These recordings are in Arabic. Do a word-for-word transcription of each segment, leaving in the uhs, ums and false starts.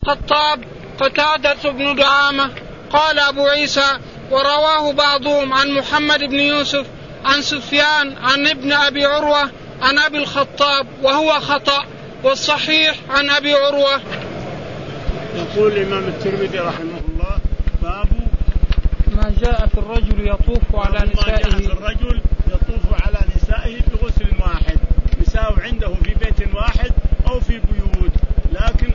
الخطاب قتادة بن دعامة. قال أبو عيسى ورواه بعضهم عن محمد بن يوسف عن سفيان عن ابن أبي عروة عن أبي الخطاب وهو خطأ، والصحيح عن أبي عروة. يقول الإمام الترمذي رحمه الله باب ما جاء في الرجل يطوف على نسائه ما جاء في الرجل يطوف على نسائه بغسل واحد، نساء عنده في بيت واحد أو في بيوت. لكن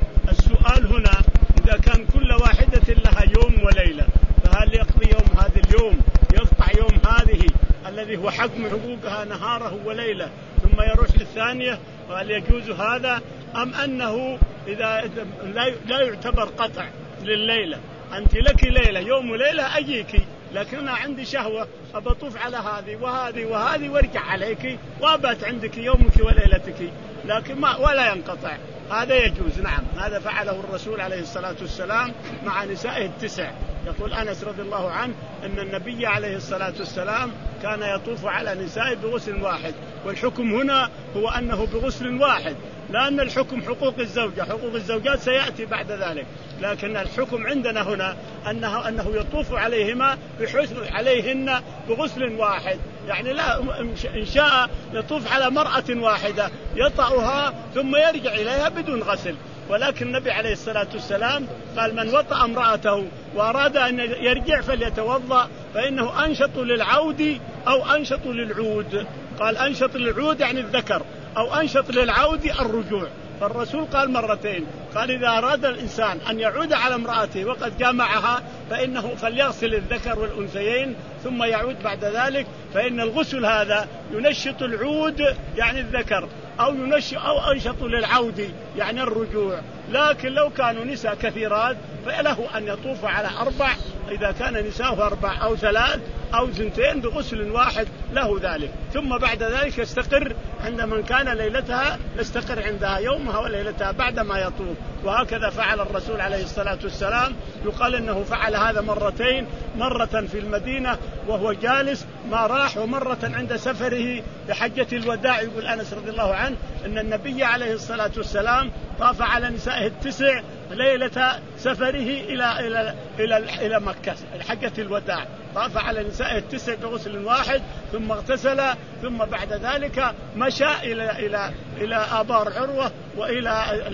السؤال هنا إذا كان كل واحدة لها يوم وليلة، فهل يقضي يوم هذا اليوم يقطع يوم هذه الذي هو حكم حقوقها نهاره وليلة ثم يروح للثانية، وهل يجوز هذا أم أنه إذا لا يعتبر قطع لليلة؟ أنت لك ليلة يوم وليلة أجيك، لكن أنا عندي شهوة أبطوف على هذه وهذه وهذه وارجع عليك وأبات عندك يومك وليلتك، لكن ما ولا ينقطع، هذا يجوز. نعم، هذا فعله الرسول عليه الصلاة والسلام مع نسائه التسع. يقول أنس رضي الله عنه أن النبي عليه الصلاة والسلام كان يطوف على نسائه بغسل واحد، والحكم هنا هو أنه بغسل واحد، لأن الحكم حقوق الزوجة، حقوق الزوجات سيأتي بعد ذلك، لكن الحكم عندنا هنا أنه, أنه يطوف عليهما بحسن عليهن بغسل واحد. يعني لا إن شاء يطوف على مرأة واحدة يطأها ثم يرجع إليها بدون غسل، ولكن النبي عليه الصلاة والسلام قال من وطأ امرأته وأراد أن يرجع فليتوضأ فإنه أنشط للعود أو أنشط للعود. قال أنشط للعود يعني الذكر، أو أنشط للعود الرجوع. فالرسول قال مرتين، قال إذا أراد الإنسان أن يعود على امرأته وقد جامعها فإنه فليغسل الذكر والأنثيين ثم يعود بعد ذلك، فإن الغسل هذا ينشط العود يعني الذكر، أو ينشط أو أنشط للعود يعني الرجوع. لكن لو كانوا نساء كثيرات فله أن يطوف على أربع، إذا كان نساءه أربع أو ثلاث أو زنتين بغسل واحد له ذلك، ثم بعد ذلك يستقر عند من كان ليلتها، يستقر عندها يومها وليلتها بعدما يطوف. وهكذا فعل الرسول عليه الصلاة والسلام. يقال إنه فعل هذا مرتين، مرة في المدينة وهو جالس ما راح، ومرة عند سفره لحجة الوداع. يقول أنس رضي الله عنه أن النبي عليه الصلاة والسلام طاف على نسائه التسع ليلة سفره إلى إلى إلى إلى مكة حجة الوداع، طاف على نسائه التسع بغسل واحد ثم اغتسل، ثم بعد ذلك مشى إلى إلى إلى آبار عروة وإلى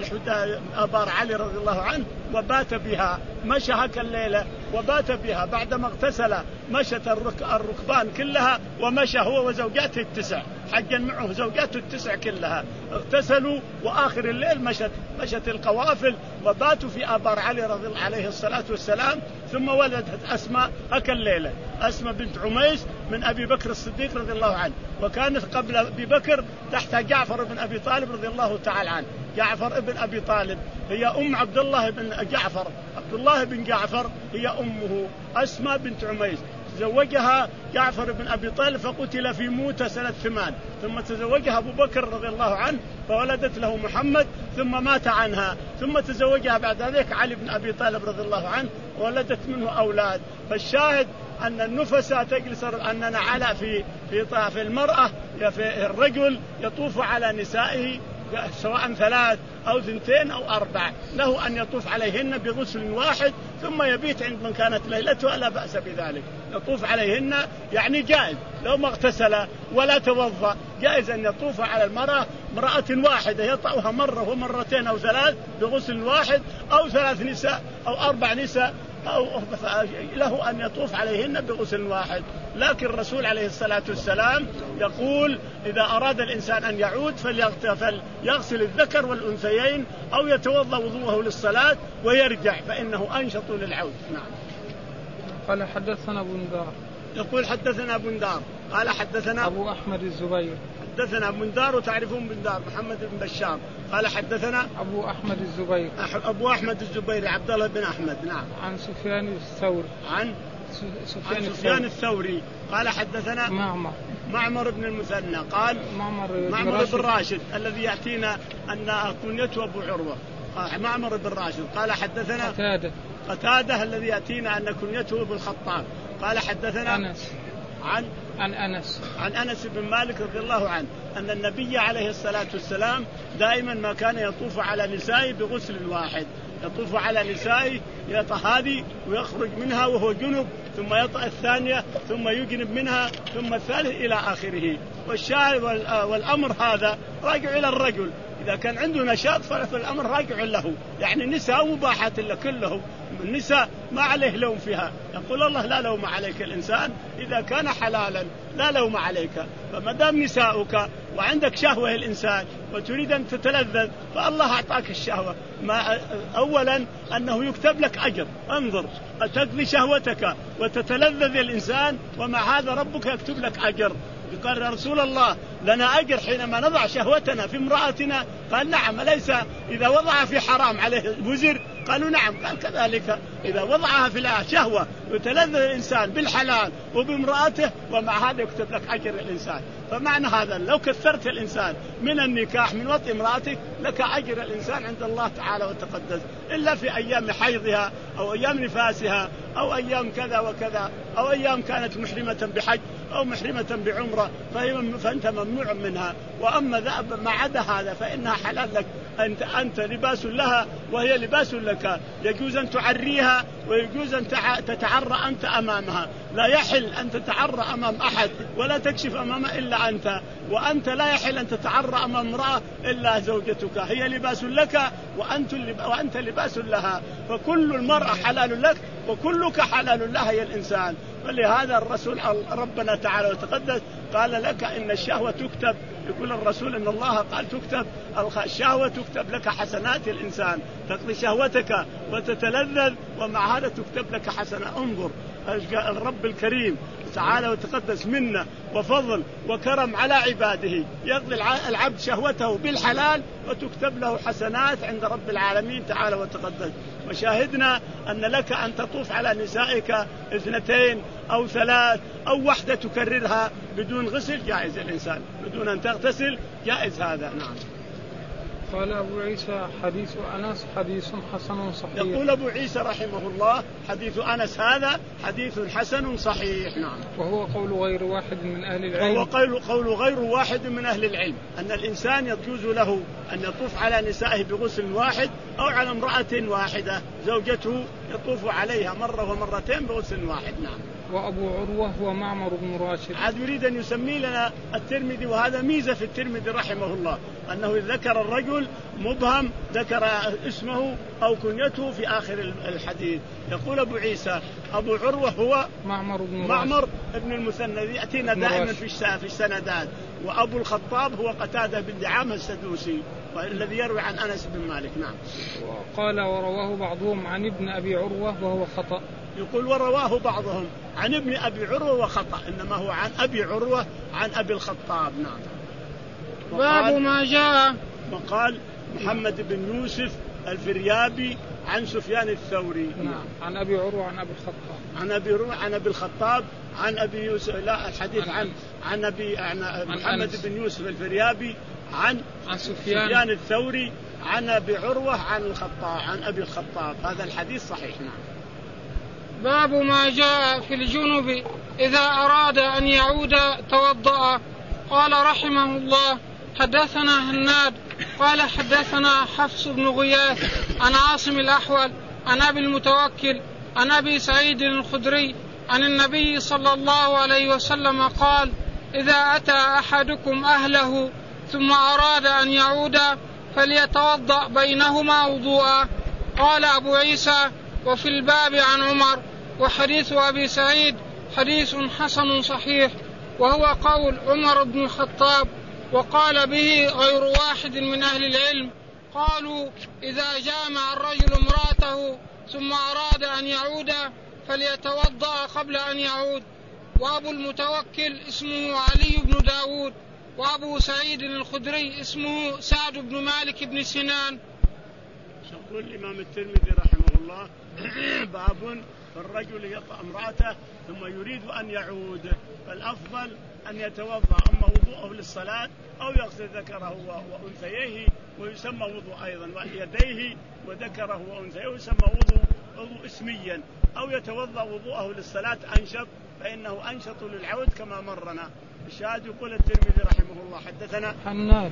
آبار علي رضي الله عنه وبات بها، مشى هك الليلة وبات بها. بعدما اغتسل مشت الركبان كلها ومشى هو وزوجاته التسع، حجا معه زوجاته التسع كلها اغتسلوا، وآخر الليل مشت مشت القوافل وباتوا في آبار علي رضي الله عليه الصلاة والسلام. ثم ولدت أسماء هك الليلة، أسماء بنت عميس من أبي بكر الصديق رضي الله عنه، وكانت قبل أبي بكر تحت جعفر بن أبي طالب رضي الله تعالى عنه. جعفر ابن أبي طالب هي أم عبد الله بن جعفر، عبد الله بن جعفر هي أمه أسماء بنت عميس. تزوجها جعفر بن أبي طالب فقتل في موتة سنة ثمان، ثم تزوجها أبو بكر رضي الله عنه فولدت له محمد ثم مات عنها، ثم تزوجها بعد ذلك علي بن أبي طالب رضي الله عنه وولدت منه أولاد. فالشاهد أن النفساء تجلس أننا على في في في المرأة في الرجل يطوف على نسائه سواء ثلاث أو ثنتين أو أربع، له أن يطوف عليهن بغسل واحد ثم يبيت عند من كانت ليلته، لا بأس بذلك. يطوف عليهن يعني جائز، لو ما اغتسل ولا توضأ جائز أن يطوف على المرأة امرأة واحدة يطأها مرة ومرتين أو ثلاث بغسل واحد، أو ثلاث نساء أو أربع نساء أو له أن يطوف عليهن بغسل واحد. لكن الرسول عليه الصلاة والسلام يقول إذا أراد الإنسان أن يعود فليغسل الذكر والأنثيين أو يتوضأ وضوءه للصلاة ويرجع فإنه أنشط للعود. نعم. قال حدثنا أبو ندار. يقول حدثنا أبو ندار قال حدثنا أبو أحمد الزبير. حدثنا أبو ندار وتعرفون بن دار محمد بن بشار. قال حدثنا أبو أحمد الزبير. أبو أحمد الزبير عبد الله بن أحمد. نعم. عن سفيان الثوري. عن سفيان, عن سفيان الثوري قال حدثنا معمر معمر بن المثنى قال معمر, معمر بن راشد الذي يأتينا أن كنيته أبو عروة. معمر بن راشد قال حدثنا قتادة قتادة الذي يأتينا أن كنيته أبو الخطاب قال حدثنا أنس عن عن أنس عن أنس بن مالك رضي الله عنه أن النبي عليه الصلاة والسلام دائما ما كان يطوف على نسائه بغسل واحد، يطوف على نسائه يطأ هذه ويخرج منها وهو جنب، ثم يطأ الثانية ثم يجنب منها، ثم الثالث إلى آخره. والشاهد والأمر هذا راجع إلى الرجل، إذا كان عنده نشاط فالأمر راجع له، يعني النساء مباحات له كلهم، النساء ما عليه لوم فيها. يقول الله لا لوم عليك الإنسان إذا كان حلالا، لا لوم عليك. فما دام نساؤك وعندك شهوة الإنسان وتريد أن تتلذذ فالله أعطاك الشهوة. ما أولا أنه يكتب لك أجر، انظر تقضي شهوتك وتتلذذ الإنسان ومع هذا ربك يكتب لك أجر. قال يا رسول الله لنا أجر حينما نضع شهوتنا في امرأتنا؟ قال نعم. ليس إذا وضع في حرام عليه وزر؟ قالوا نعم. قال كذلك إذا وضعها في شهوة يتلذذ الإنسان بالحلال وبامرأته ومع هذا يكتب لك أجر الإنسان. فمعنى هذا لو كثرت الإنسان من النكاح من وطئ امرأتك لك أجر الإنسان عند الله تعالى وتقدس، إلا في أيام حيضها أو أيام نفاسها أو أيام كذا وكذا أو أيام كانت محرمة بحج أو محرمة بعمرة فأنت ممنوع منها. وأما ما عدا هذا فإنها حلال لك، أنت, أنت لباس لها وهي لباس لك، يجوز أن تعريها ويجوز أن تتعرى أنت أمامها. لا يحل أن تتعرى أمام أحد ولا تكشف أمامه إلا أنت، وأنت لا يحل أن تتعرى أمام امرأة إلا زوجتك، هي لباس لك وأنت, وأنت لباس لها. فكل المرأة حلال لك وكلك حلال لها يا الإنسان. فلهذا الرسول ربنا تعالى وتقدس قال لك إن الشهوة تكتب، يقول الرسول إن الله قال تكتب الشهوة تكتب لك حسنات الإنسان، تقضي شهوتك وتتلذذ ومع هذا تكتب لك حسنة. انظر الرب الكريم تعالى وتقدس منا وفضل وكرم على عباده، يقضي العبد شهوته بالحلال وتكتب له حسنات عند رب العالمين تعالى وتقدس. وشاهدنا أن لك أن تطوف على نسائك اثنتين أو ثلاث أو واحدة تكررها بدون غسل، جائز الإنسان بدون أن تغتسل، جائز هذا. نعم. قال أبو عيسى حديث أنس حديث حسن صحيح. يقول أبو عيسى رحمه الله حديث أنس هذا حديث حسن صحيح. نعم. وهو قول غير واحد من أهل العلم. وهو قول, قول غير واحد من أهل العلم أن الإنسان يجوز له أن يطوف على نسائه بغسل واحد أو على امرأة واحدة زوجته يطوف عليها مرة ومرتين بغسل واحد. نعم. وأبو عروة هو معمر بن راشد. عاد يريد أن يسمي لنا الترمذي، وهذا ميزة في الترمذي رحمه الله أنه ذكر الرجل مبهم ذكر اسمه أو كنيته في آخر الحديث. يقول أبو عيسى أبو عروة هو معمر بن راشد معمر ابن المثنى يأتينا دائما في في السندات. وأبو الخطاب هو قتادة بن دعامة السدوسي الذي يروي عن أنس بن مالك. نعم. قال ورواه بعضهم عن ابن أبي عروة وهو خطأ. يقول ورواه بعضهم عن ابن أبي عروة وخطأ، إنما هو عن أبي عروة عن أبي الخطاب. نعم. باب ما جاء وقال محمد بن يوسف الفريابي عن سفيان الثوري. نعم. عن أبي عروة عن أبي الخطاب عن أبي عروة عن أبي الخطاب عن أبي يوسف. لا الحديث عن عن أبي عن محمد أنس. بن يوسف الفريابي عن عن سفيان, سفيان الثوري عن أبي عروة عن الخطاب عن أبي الخطاب. هذا الحديث صحيح. نعم. باب ما جاء في الجنب إذا أراد أن يعود توضأ. قال رحمه الله حدثنا هناد قال حدثنا حفص بن غياث عن عاصم الأحول عن أبي المتوكل عن أبي سعيد الخدري عن النبي صلى الله عليه وسلم قال إذا أتى أحدكم أهله ثم أراد أن يعود فليتوضأ بينهما وضوءا. قال أبو عيسى وفي الباب عن عمر. وحديث أبي سعيد حديث حسن صحيح وهو قول عمر بن الخطاب، وقال به غير واحد من أهل العلم. قالوا إذا جامع الرجل امرأته ثم أراد أن يعود فليتوضأ قبل أن يعود. وأبو المتوكل اسمه علي بن داود، وأبو سعيد الخدري اسمه سعد بن مالك بن سنان. يقول الإمام الترمذي رحمه الله باب الرجل يطأ امرأته ثم يريد أن يعود، فالأفضل أن يتوضأ أما وضوءه للصلاة أو يغسل ذكره وأنثيه ويسمى وضوء أيضا، ويديه وذكره وأنثيه ويسمى وضوء وضوء اسميا، أو يتوضأ وضوءه للصلاة أنشط فإنه أنشط للعود كما مرنا. الشاهد يقول الترمذي رحمه الله حدثنا حناد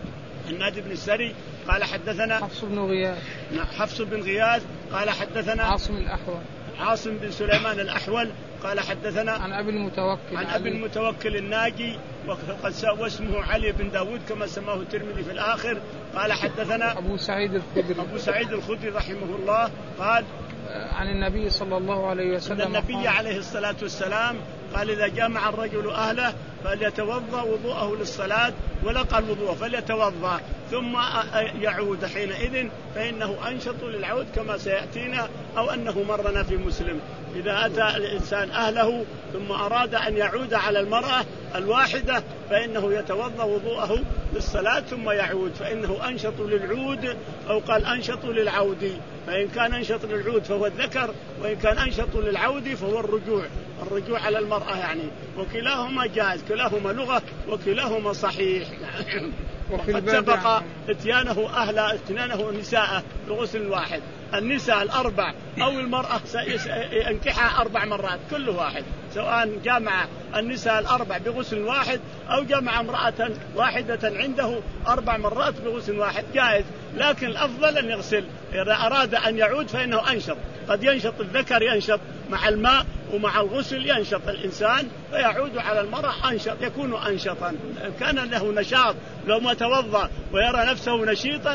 النادي بن السري قال حدثنا حفص بن غياث حفص بن غياث قال حدثنا عاصم الأحول عاصم بن سليمان الأحول قال حدثنا عن أبي المتوكل عن أبي المتوكل الناجي واسمه علي بن داود كما سماه الترمذي في الآخر قال حدثنا أبو سعيد الخدري أبو سعيد الخدري رحمه الله قال عن النبي صلى الله عليه وسلم النبي قال عليه الصلاة والسلام قال إذا جامع الرجل أهله فليتوضأ وضوءه للصلاة ولقى الوضوء فليتوضأ ثم يعود حينئذ فإنه أنشط للعود كما سيأتينا أو أنه مرنا في مسلم. إذا أتى الإنسان أهله ثم أراد أن يعود على المرأة الواحدة فإنه يتوضأ وضوءه للصلاة ثم يعود فإنه أنشط للعود أو قال أنشط للعود. فإن كان أنشط للعود فهو الذكر وإن كان أنشط للعود فهو الرجوع الرجوع على المرأة يعني. وكلاهما جائز كلاهما لغة وكلاهما صحيح. وقد سبق اتيانه أهل اتيانه نساء بغسل واحد. النساء الأربع أو المرأة ينكحها أربع مرات كل واحد سواء جامع النساء الأربع بغسل واحد أو جمع امرأة واحدة عنده أربع مرات بغسل واحد جائز. لكن الأفضل أن يغسل إذا أراد أن يعود فإنه أنشط. قد ينشط الذكر ينشط مع الماء ومع الغسل ينشط الإنسان فيعود على المرأة أنشط يكون أنشطا. كان له نشاط لو ما توضأ ويرى نفسه نشيطا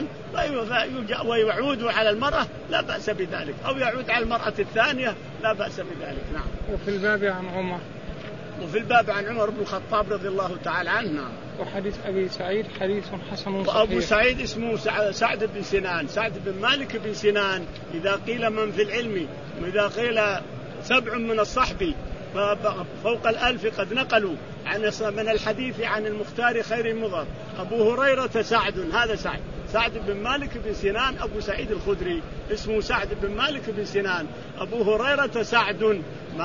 ويعود على المرأة لا بأس بذلك أو يعود على المرأة الثانية لا بأس بذلك. نعم. وفي الباب عن عمر وفي الباب عن عمر بن الخطاب رضي الله تعالى عنه. وحديث أبي سعيد حديث حسن صحيح. وأبو سعيد اسمه سعد بن سنان سعد بن مالك بن سنان. إذا قيل من في العلم وإذا قيل سبع من الصحب فوق الألف قد نقلوا عن من الحديث عن المختار خير مضر. أبو هريرة سعد هذا سعد سعد بن مالك بن سنان أبو سعيد الخدري اسمه سعد بن مالك بن سنان. أبو هريرة سعد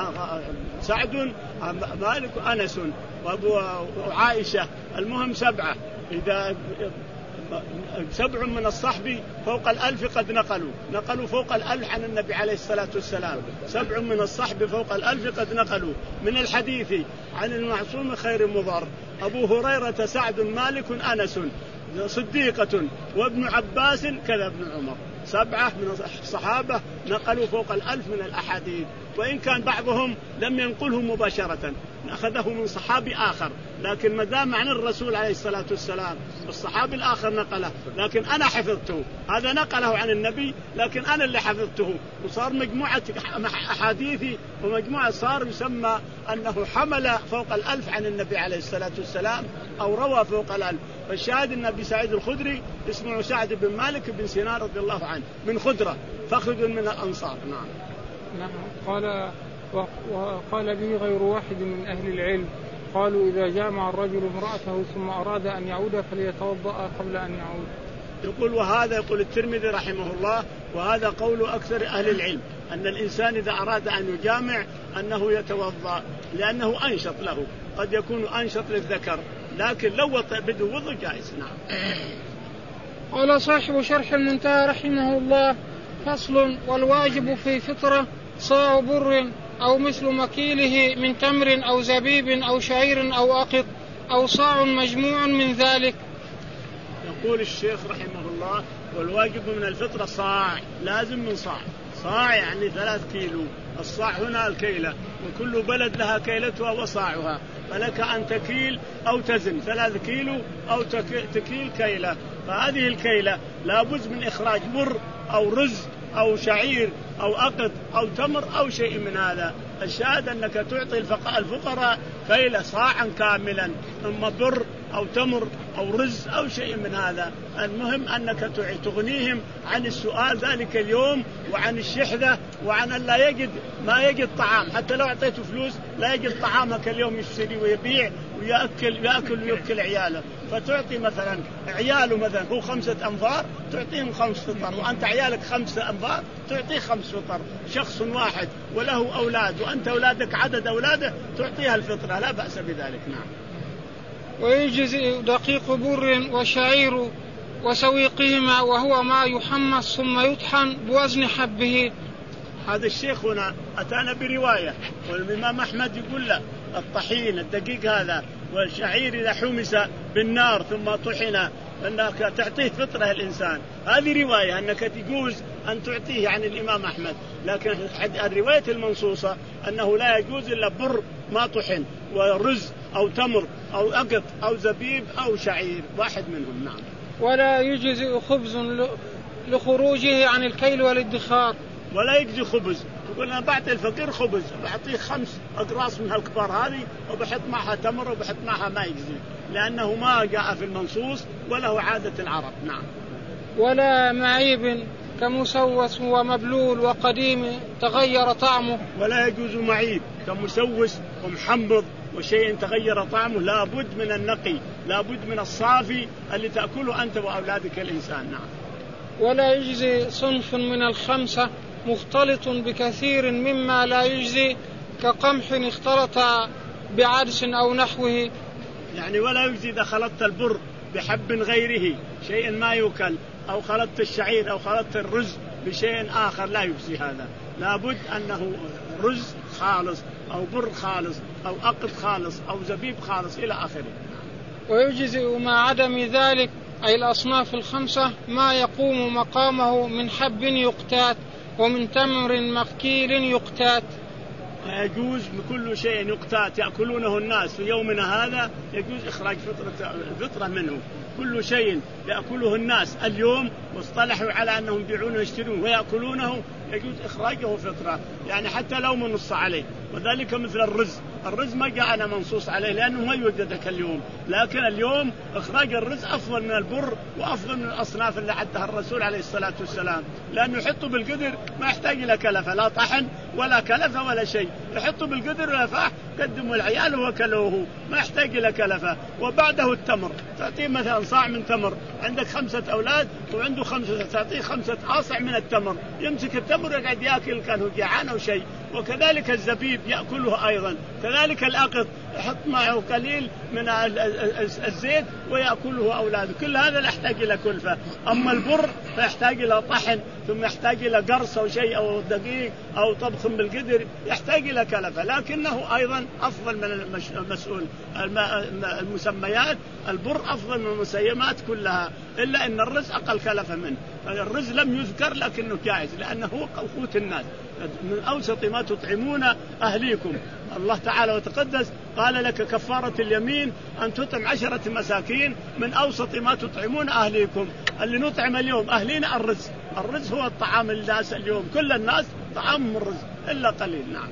سعد مالك أنس وأبو عائشة المهم سبعة. إذا سبع من الصحب فوق الألف قد نقلوا نقلوا فوق الألف عن النبي عليه الصلاة والسلام. سبع من الصحب فوق الألف قد نقلوا من الحديث عن المعصوم خير مضر. أبو هريرة سعد مالك أنس صديقة وابن عباس كذا ابن عمر. سبعة من الصحابة نقلوا فوق الألف من الأحاديث وإن كان بعضهم لم ينقله مباشرة أخذه من صحابي آخر لكن ما دام عن الرسول عليه الصلاة والسلام الصحابي الآخر نقله لكن أنا حفظته. هذا نقله عن النبي لكن أنا اللي حفظته وصار مجموعة أحاديثي ومجموعة صار يسمى أنه حمل فوق الألف عن النبي عليه الصلاة والسلام أو روى فوق الألف. فالشاهد النبي سعيد الخدري اسمه سعد بن مالك بن سنان رضي الله عنه من خدرة فخذ من الأنصار. نعم. نعم. قال وقال به غير واحد من أهل العلم قالوا إذا جامع الرجل امرأته ثم أراد أن يعود فليتوضأ قبل أن يعود. يقول وهذا يقول الترمذي رحمه الله وهذا قول أكثر أهل العلم أن الإنسان إذا أراد أن يجامع أنه يتوضأ لأنه أنشط له. قد يكون أنشط للذكر لكن لو بده وضوء جائز. نعم. قال صاحب شرح المنتهى رحمه الله فصل والواجب في فطرة صاع بر أو مثل مكيله من تمر أو زبيب أو شعير أو أقط أو صاع مجموع من ذلك. يقول الشيخ رحمه الله والواجب من الفطرة صاع لازم من صاع. صاع يعني ثلاث كيلو. الصاع هنا الكيلة وكل بلد لها كيلتها وصاعها فلك أن تكيل أو تزن ثلاث كيلو أو تكيل كيلة. فهذه الكيلة لابد من إخراج بر أو رز أو شعير أو أقط أو تمر أو شيء من هذا. الشاهد أنك تعطي الفقراء كيلة صاعا كاملا ثم بر أو تمر أو رز أو شيء من هذا. المهم أنك تغنيهم عن السؤال ذلك اليوم وعن الشحذة وعن أن لا يجد ما يجد طعام. حتى لو أعطيته فلوس لا يجد طعامك اليوم يشتري ويبيع ويأكل يأكل ويأكل عياله. فتعطي مثلا عياله مثلا هو خمسة أنفار تعطيهم خمس فطر وأنت عيالك خمسة أنفار تعطيه خمس فطر. شخص واحد وله أولاد وأنت أولادك عدد أولاده تعطيها الفطرة لا بأس بذلك. نعم. ويجزئ دقيق بر وشعير وسويقهما وهو ما يحمص ثم يطحن بوزن حبه. هذا الشيخ هنا أتانا برواية والإمام أحمد يقول له الطحين الدقيق هذا والشعير إذا حمس بالنار ثم طحن أنك تعطيه فطرة الإنسان. هذه رواية أنك تجوز أن تعطيه يعني الإمام أحمد، لكن الرواية المنصوصة أنه لا يجوز إلا بر ما طحن ورز أو تمر أو أقط أو زبيب أو شعير واحد منهم. نعم. ولا يجزئ خبز لخروجه عن الكيل والادخار. ولا يجزي خبز، تقول أنا بعطي الفقير خبز بعطيه خمس أقراص من هالكبار هذه وبحط معها تمر وبحط معها، ما يجزي، لأنه ما جاء في المنصوص وله عادة العرب. نعم. ولا معيب كمسوس ومبلول وقديم تغير طعمه. ولا يجوز معيب كمسوس ومحمض وشيء تغير طعمه، لا بد من النقي، لا بد من الصافي اللي تأكله أنت وأولادك الإنسان. نعم. ولا يجزي صنف من الخمسة مختلط بكثير مما لا يجزي كقمح اختلط بعدس أو نحوه. يعني ولا يجزي إذا خلطت البر بحب غيره شيء ما يوكل، أو خلطت الشعير أو خلطت الرز بشيء آخر، لا يجزي هذا. لابد أنه رز خالص أو بر خالص أو أقط خالص أو زبيب خالص إلى آخره. ويجزئ مع عدم ذلك أي الأصناف الخمسة ما يقوم مقامه من حب يقتات ومن تمر مكيل يقتات. يجوز بكل شيء يقتات يأكلونه الناس في يومنا هذا، يجوز إخراج فطرة الفطرة منه. كل شيء يأكله الناس اليوم واصطلحوا على أنهم يبيعونه ويشترونه ويأكلونه يجوز إخراجه فطرة، يعني حتى لو منص عليه. وذلك مثل الرز، الرز ما جاءنا منصوص عليه لأنه ما يوجدك اليوم، لكن اليوم إخراج الرز أفضل من البر وأفضل من الأصناف اللي عدها الرسول عليه الصلاة والسلام، لأنه يحطه بالقدر ما يحتاج إلى كلفة، لا طحن ولا كلفة ولا شيء، يحطه بالقدر ولفاح قدموا العيال وكلوه ما يحتاج إلى كلفة. وبعده التمر، تعطيه مثلا صاع من تمر، عندك خمسة أولاد وعنده خمسة، تعطيه خمسة آصع من التمر، يمسك التمر يقعد يأكل كانه جعان أو شيء. وكذلك الزبيب يأكله أيضا، كذلك الأقط يحط معه قليل من الزيت ويأكله أولاده، كل هذا لا يحتاج إلى كلفة. أما البر فيحتاج إلى طحن ثم يحتاج إلى قرص أو شيء أو دقيق أو طبخ بالقدر، يحتاج إلى كلفة، لكنه أيضا أفضل من المسؤول المسميات. البر أفضل من المسميات كلها، إلا أن الرز أقل كلفة منه. الرز لم يذكر لكنه جائز لأنه هو قوت الناس. من أوسط ما تطعمون أهليكم، الله تعالى وتقدس قال لك كفارة اليمين أن تطعم عشرة مساكين من أوسط ما تطعمون أهليكم. اللي نطعم اليوم أهلينا الرز، الرز هو الطعام الناس اليوم، كل الناس طعام الرز إلا قليل. نعم.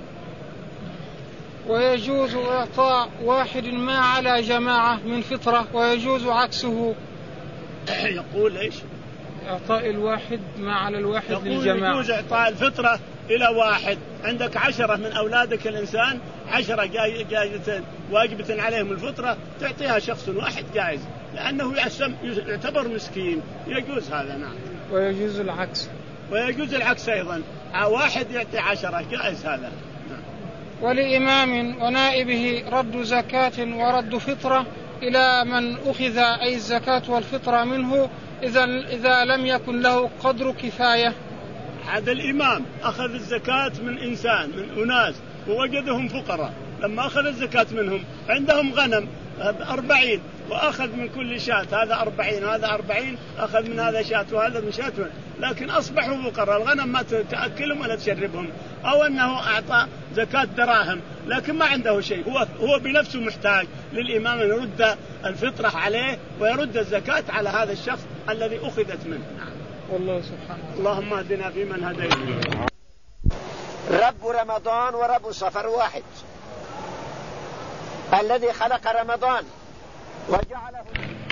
ويجوز إعطاء واحد ما على جماعة من فطرة ويجوز عكسه. يقول إيش؟ إعطاء الواحد ما على الواحد للجماعة. يجوز إعطاء الفطرة إلى واحد، عندك عشرة من أولادك الإنسان، عشرة جائزة واجبة عليهم الفطرة، تعطيها شخص واحد جائز لأنه يعتبر مسكين، يجوز هذا. نعم. ويجوز العكس. ويجوز العكس أيضا، واحد يعطي عشرة جائز هذا. نعم. ولإمام ونائبه رد زكاة ورد فطرة إلى من أخذ أي الزكاة والفطرة منه إذا إذا لم يكن له قدر كفاية. هذا الإمام أخذ الزكاة من إنسان من أناس ووجدهم فقراء، لما أخذ الزكاة منهم عندهم غنم أربعين وأخذ من كل شاة هذا أربعين وهذا أربعين، أخذ من هذا شاة وهذا من شاة، لكن أصبحوا فقراء، الغنم ما تأكلهم ولا تشربهم. أو أنه أعطى زكاة دراهم لكن ما عنده شيء، هو هو بنفسه محتاج للإمام أن يرد الفطرة عليه ويرد الزكاة على هذا الشخص الذي أخذت منه. نعم. والله سبحانه. اللهم اهدنا فيمن هديت. رب رمضان ورب صفر واحد، الذي خلق رمضان وجعله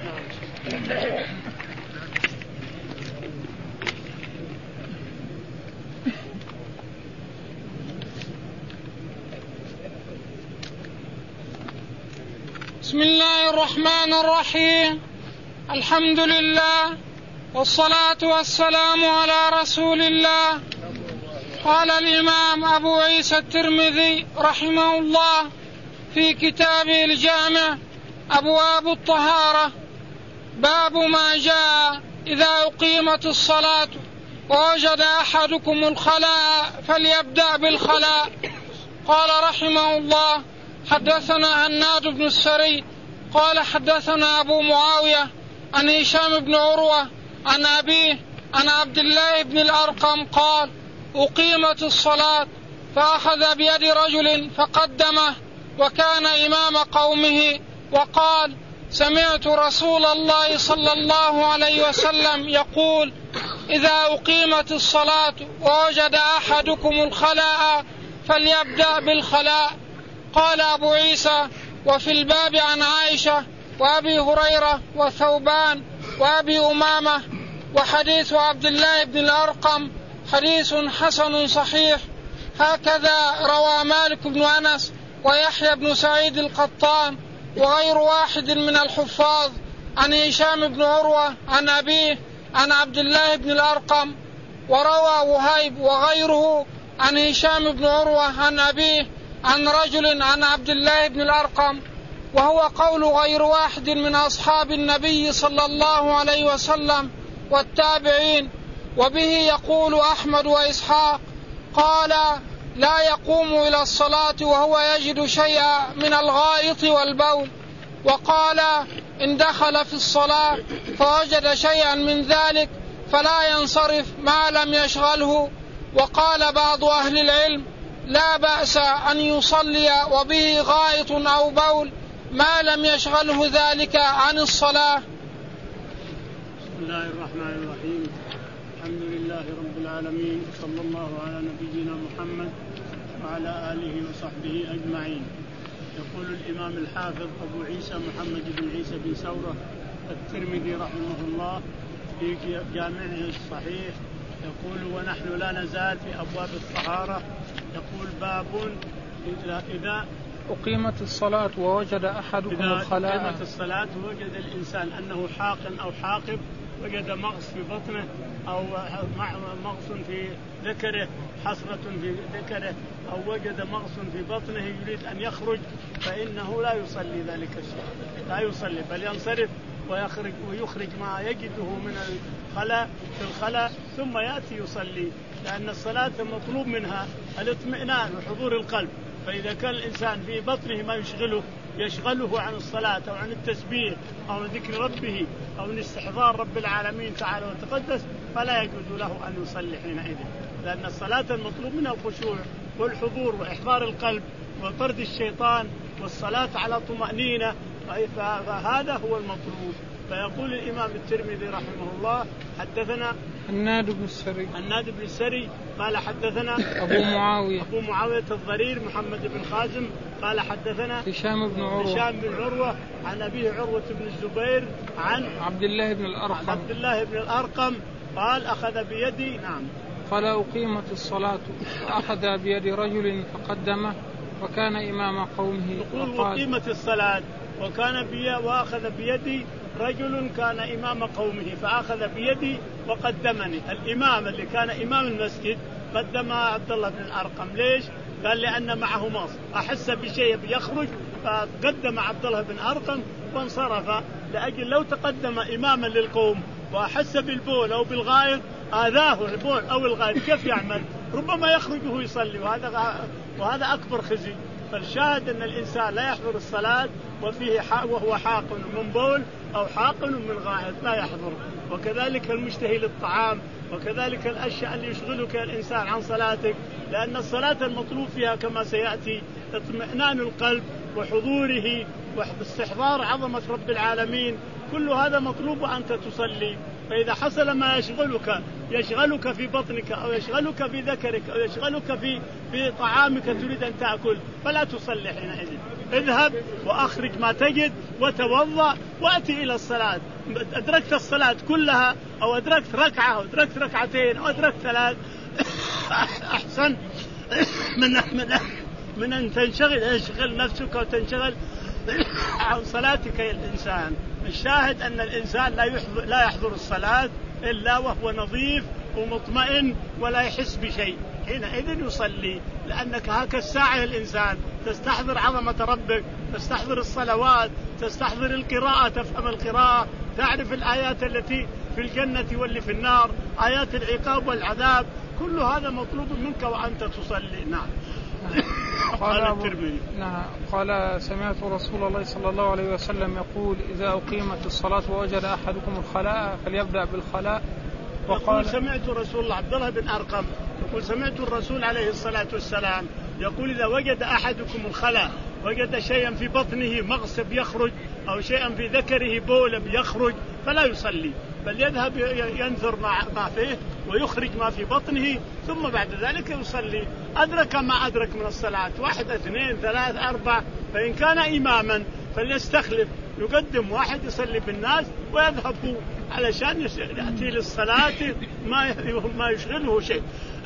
بسم الله الرحمن الرحيم. الحمد لله والصلاة والسلام على رسول الله. قال الإمام أبو عيسى الترمذي رحمه الله في كتابه الجامع أبواب الطهارة: باب ما جاء إذا أقيمت الصلاة ووجد أحدكم الخلاء فليبدأ بالخلاء. قال رحمه الله: حدثنا هناد بن السري قال حدثنا أبو معاوية عن هشام بن عروة عن أبيه عن عبد الله بن الأرقم قال أقيمت الصلاة فأخذ بيد رجل فقدمه وكان إمام قومه وقال سمعت رسول الله صلى الله عليه وسلم يقول إذا أقيمت الصلاة ووجد أحدكم الخلاء فليبدأ بالخلاء. قال أبو عيسى وفي الباب عن عائشة وأبي هريرة وثوبان وأبي أمامة وحديث عبد الله بن الأرقم حديث حسن صحيح. هكذا روى مالك بن أنس ويحيى بن سعيد القطان وغير واحد من الحفاظ عن هشام بن عروة عن أبيه عن عبد الله بن الأرقم. وروى وهيب وغيره عن هشام بن عروة عن أبيه عن رجل عن عبد الله بن الأرقم، وهو قول غير واحد من أصحاب النبي صلى الله عليه وسلم والتابعين. وبه يقول أحمد وإسحاق قال لا يقوم إلى الصلاة وهو يجد شيئا من الغائط والبول. وقال إن دخل في الصلاة فوجد شيئا من ذلك فلا ينصرف ما لم يشغله. وقال بعض أهل العلم لا بأس أن يصلي وبه غائط أو بول ما لم يشغله ذلك عن الصلاة. بسم الله الرحمن الرحيم. الحمد لله رب العالمين، صلى الله على نبينا محمد وعلى آله وصحبه أجمعين. يقول الإمام الحافظ أبو عيسى محمد بن عيسى بن ثورة الترمذي رحمه الله في جامعه الصحيح يقول ونحن لا نزال في أبواب الطهارة. يقول باب إذا أقيمت الصلاة ووجد أحدكم الخلاء. إذا أقيمت الصلاة ووجد الإنسان أنه حاق أو حاقب، وجد مغص في بطنه أو مغص في ذكره، حسرة في ذكره، أو وجد مغص في بطنه يريد أن يخرج، فإنه لا يصلي ذلك الشيء، لا يصلي بل ينصرف ويخرج ويخرج ما يجده من الخلاء في الخلاء ثم يأتي يصلي، لأن الصلاة المطلوب منها الاطمئنان وحضور القلب. فإذا كان الإنسان في بطنه ما يشغله يشغله عن الصلاة أو عن التسبيح أو عن ذكر ربه أو عن استحضار رب العالمين تعالى وتقدس، فلا يجوز له أن يصلي حينئذ، لأن الصلاة المطلوب منها الخشوع والحضور وإحضار القلب وطرد الشيطان والصلاة على طمأنينة، فهذا هو المطلوب. فيقول الإمام الترمذي رحمه الله حدثنا الناد بن السري الناد بن السري قال حدثنا أبو معاوية أبو معاوية الضرير محمد بن خازم قال حدثنا هشام بن عروة هشام بن عروة عن أبيه عروة بن الزبير عن عبد الله بن الأرقم عبد الله بن الأرقم قال أخذ بيدي نعم قال أقيمت الصلاة فأخذ بيد رجل فقدمه وكان إمام قومه. يقول أقيمت الصلاة وكان بي وأخذ بيدي رجل كان إمام قومه فأخذ بيدي وقدمني. الإمام اللي كان إمام المسجد قدم عبد الله بن الأرقم. ليش؟ قال لأن معه مص أحس بشيء بيخرج فقدم عبد الله بن الأرقم وانصرف، لأجل لو تقدم إماما للقوم وأحس بالبول أو بالغائط آذاه البول أو الغائط كيف يعمل؟ ربما يخرج وهو يصلي، وهذا وهذا أكبر خزي. فالشاهد أن الإنسان لا يحضر الصلاة وفيه وهو حاقن من بول أو حاقن من غائط لا يحضر. وكذلك المشتهي للطعام، وكذلك الأشياء اللي يشغلك الإنسان عن صلاتك، لأن الصلاة المطلوب فيها كما سيأتي اطمئنان القلب وحضوره واستحضار عظمة رب العالمين، كل هذا مطلوب أنت تصلي. فإذا حصل ما يشغلك يشغلك في بطنك أو يشغلك في ذكرك أو يشغلك في في طعامك تريد أن تأكل فلا تصلي حينئذ. اذهب وأخرج ما تجد وتوضأ وأتي إلى الصلاة. أدركت الصلاة كلها أو أدركت ركعة أو أدركت ركعتين أو أدركت ثلاث أحسن من من من أن تنشغل تشغل نفسك وتنشغل عن صلاتك يا الإنسان. الشاهد أن الإنسان لا يحضر, لا يحضر الصلاة إلا وهو نظيف ومطمئن ولا يحس بشيء، حينئذ يصلي. لأنك هكذا الساعة الإنسان تستحضر عظمة ربك، تستحضر الصلوات، تستحضر القراءة، تفهم القراءة، تعرف الآيات التي في الجنة واللي في النار، آيات العقاب والعذاب، كل هذا مطلوب منك وأنت تصلي. نعم. قال الترمذي نعم قال سمعت رسول الله صلى الله عليه وسلم يقول إذا أقيمت الصلاة ووجد أحدكم الخلاء فليبدأ بالخلاء. وقال سمعت رسول الله عبد الله بن أرقم يقول سمعت الرسول عليه الصلاة والسلام يقول إذا وجد أحدكم الخلاء وجد شيئا في بطنه مغصب يخرج أو شيئا في ذكره بولب يخرج فلا يصلي بل يذهب ينثر ما فيه ويخرج ما في بطنه ثم بعد ذلك يصلي أدرك ما أدرك من الصلاة واحد اثنين ثلاث أربع. فإن كان إماما فليستخلف يقدم واحد يصلي بالناس ويذهب علشان يأتي للصلاة ما ما يشغله شيء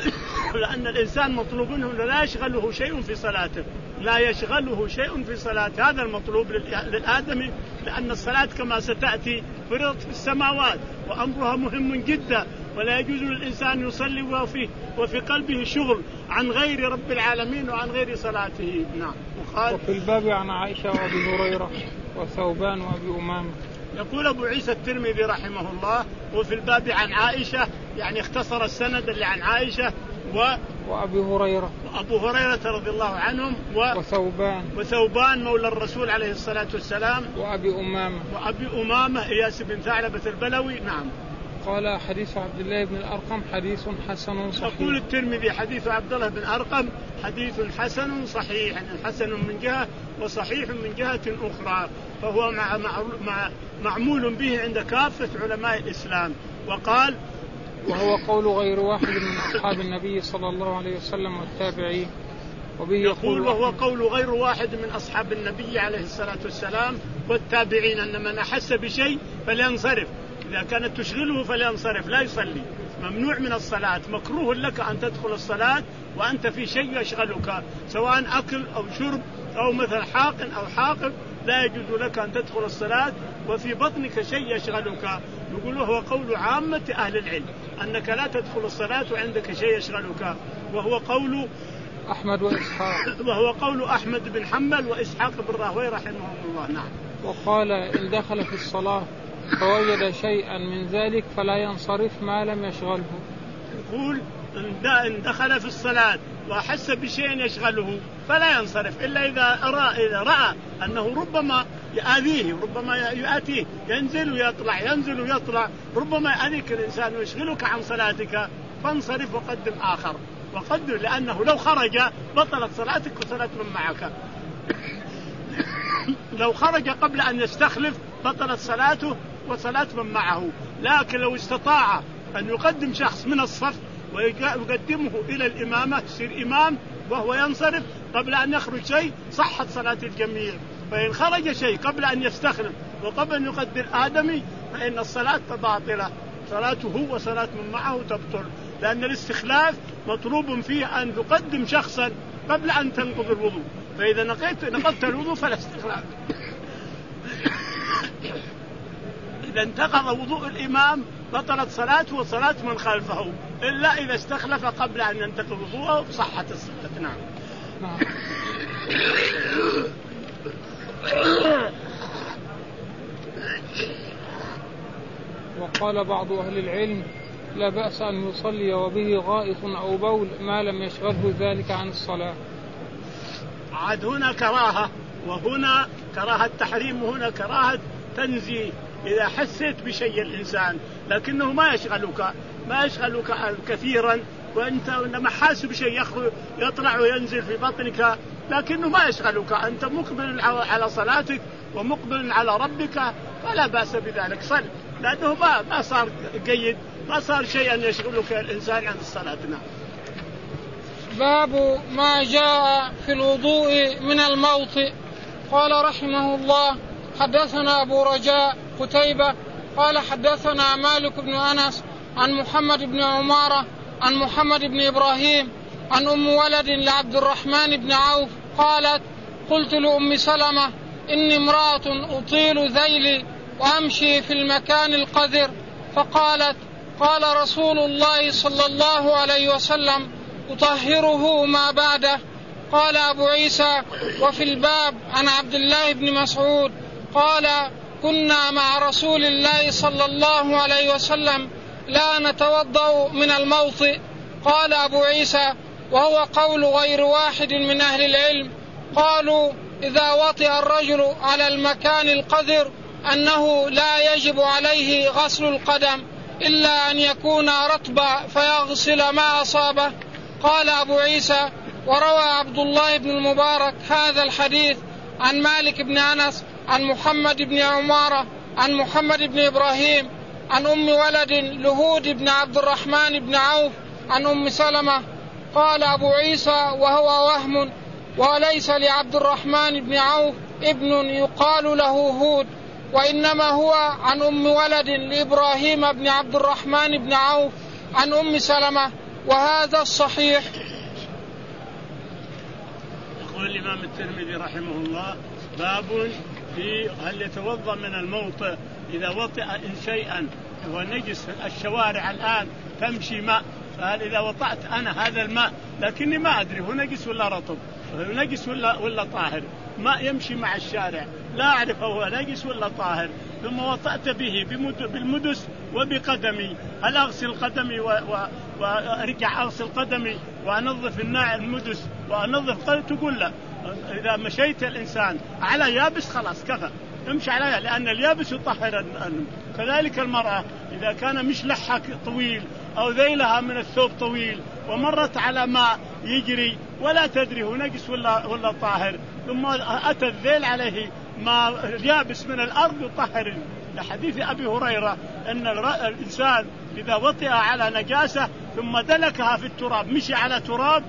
لأن الإنسان مطلوب منه لا يشغله شيء في صلاته لا يشغله شيء في صلاته هذا المطلوب للآدمي لأن الصلاة كما ستأتي فرضت في السماوات وأمرها مهم جدا ولا يجوز للإنسان يصلي وفي وفي قلبه شغل عن غير رب العالمين وعن غير صلاته. نعم. وقال وفي الباب عن عائشة وأبي هريرة وثوبان وأبي أمامة. يقول أبو عيسى الترمذي رحمه الله وفي الباب عن عائشة يعني اختصر السند اللي عن عائشة و وأبي هريرة وأبو هريرة رضي الله عنهم و وثوبان وثوبان مولى الرسول عليه الصلاة والسلام وأبي أمامة وأبي أمامة إياس بن ثعلبة البلوي. نعم. قال حديث عبد الله بن الأرقم حديث حسن صحيح. يقول الترمذي حديث عبد الله بن أرقم حديث حسن صحيح يعني حسن من جهة وصحيح من جهة أخرى فهو مع مع معمول به عند كافة علماء الإسلام. وقال وهو قول غير واحد من أصحاب النبي صلى الله عليه وسلم والتابعين. وبه يقول وهو قول غير واحد من أصحاب النبي عليه الصلاة والسلام والتابعين أن من أحس بشيء فلينصرف إذا كانت تشغله فلينصرف لا يصلي ممنوع من الصلاة مكروه لك أن تدخل الصلاة وأنت في شيء يشغلك سواء أكل أو شرب أو مثل حاقن أو حاقب لا يجوز لك أن تدخل الصلاة وفي بطنك شيء يشغلك. يقول وهو قول عامة أهل العلم أنك لا تدخل الصلاة وعندك شيء يشغلك وهو قول أحمد وإسحاق وهو قول أحمد بن حنبل وإسحاق بن راهويه رحمهم الله. نعم. وقال إن دخل في الصلاة فوجد شيئا من ذلك فلا ينصرف ما لم يشغله. يقول إن دخل في الصلاة وأحس بشيء يشغله فلا ينصرف إلا إذا رأى, إذا رأى أنه ربما يؤذيه ربما يأتيه ينزل ويطلع ينزل ويطلع ربما يأذيك الإنسان ويشغلك عن صلاتك فانصرف وقدم آخر وقدر لأنه لو خرج بطلت صلاتك وصلاة من معك لو خرج قبل أن يستخلف بطلت صلاته وصلاة من معه. لكن لو استطاع أن يقدم شخص من الصف ويقدمه إلى الإمامة يصير إمام وهو ينصرف قبل أن يخرج شيء صحت صلاة الجميع. فإن خرج شيء قبل أن يستخلف وقبل أن يقدر آدمي فإن الصلاة باطلة صلاته وصلاة من معه تبطل لأن الاستخلاف مطلوب فيه أن تقدم شخصا قبل أن تنقض الوضوء فإذا نقضت نقضت الوضوء فلا استخلاف. إذا انتقض وضوء الإمام بطلت صلاته وصلاة من خلفه إلا إذا استخلف قبل أن ينتقض وضوءه صحت الصلاة. نعم. وقال بعض أهل العلم لا بأس أن يصلي وبه غائط أو بول ما لم يشغله ذلك عن الصلاة. عاد هنا كراهة وهنا كراهة تحريم وهنا كراهة تنزيه إذا حسيت بشيء الإنسان لكنه ما يشغلك ما يشغلك كثيرا وأنت لما حاسب بشيء يخرج يطلع وينزل في بطنك لكنه ما يشغلك أنت مقبل على صلاتك ومقبل على ربك فلا بأس بذلك صل لأنه ما ما صار جيد ما صار شيئا يشغلك الإنسان عن الصلاة. نعم. باب ما جاء في الوضوء من الموطئ. قال رحمه الله حدثنا أبو رجاء قتيبة قال حدثنا مالك بن أنس عن محمد بن عمارة عن محمد بن إبراهيم عن أم ولد لعبد الرحمن بن عوف قالت قلت لأم سلمة إني امرأة أطيل ذيلي وأمشي في المكان القذر فقالت قال رسول الله صلى الله عليه وسلم أطهره ما بعده. قال أبو عيسى وفي الباب عن عبد الله بن مسعود قال كنا مع رسول الله صلى الله عليه وسلم لا نتوضأ من الموطئ. قال أبو عيسى وهو قول غير واحد من أهل العلم. قالوا إذا وطئ الرجل على المكان القذر أنه لا يجب عليه غسل القدم إلا أن يكون رطبا فيغسل ما أصابه. قال أبو عيسى: وروى عبد الله بن المبارك هذا الحديث عن مالك بن أنس عن محمد بن عمارة عن محمد بن إبراهيم عن أم ولد لهود بن عبد الرحمن بن عوف عن أم سلمة. قال أبو عيسى: وهو وهم، وليس لعبد الرحمن بن عوف ابن يقال له هود، وإنما هو عن أم ولد لإبراهيم بن عبد الرحمن بن عوف عن أم سلمة، وهذا الصحيح. يقول الإمام الترمذي رحمه الله: باب في هل يتوضأ من الموطئ إذا وطئ شيئا هو نجس. الشوارع الآن تمشي ماء، فهل إذا وطأت أنا هذا الماء لكني ما أدري هو نجس ولا رطب، هو نجس ولا ولا طاهر، ماء يمشي مع الشارع لا أعرف هو نجس ولا طاهر، ثم وطأت به بالمدس وبقدمي، هل أغسل قدمي وأرجع أغسل قدمي وأنظف الناع المدس وأنظف قدمي؟ تقول لا، إذا مشيت الإنسان على يابس خلاص كفى، امشي عليها، لأن اليابس يطهر. كذلك المرأة إذا كان مشلحها طويل أو ذيلها من الثوب طويل ومرت على ماء يجري ولا تدري هو نجس ولا ولا طاهر، ثم أتى الذيل عليه ما يابس من الأرض يطهر. لحديث أبي هريرة أن الإنسان إذا وطئ على نجاسة ثم دلكها في التراب، مشي على تراب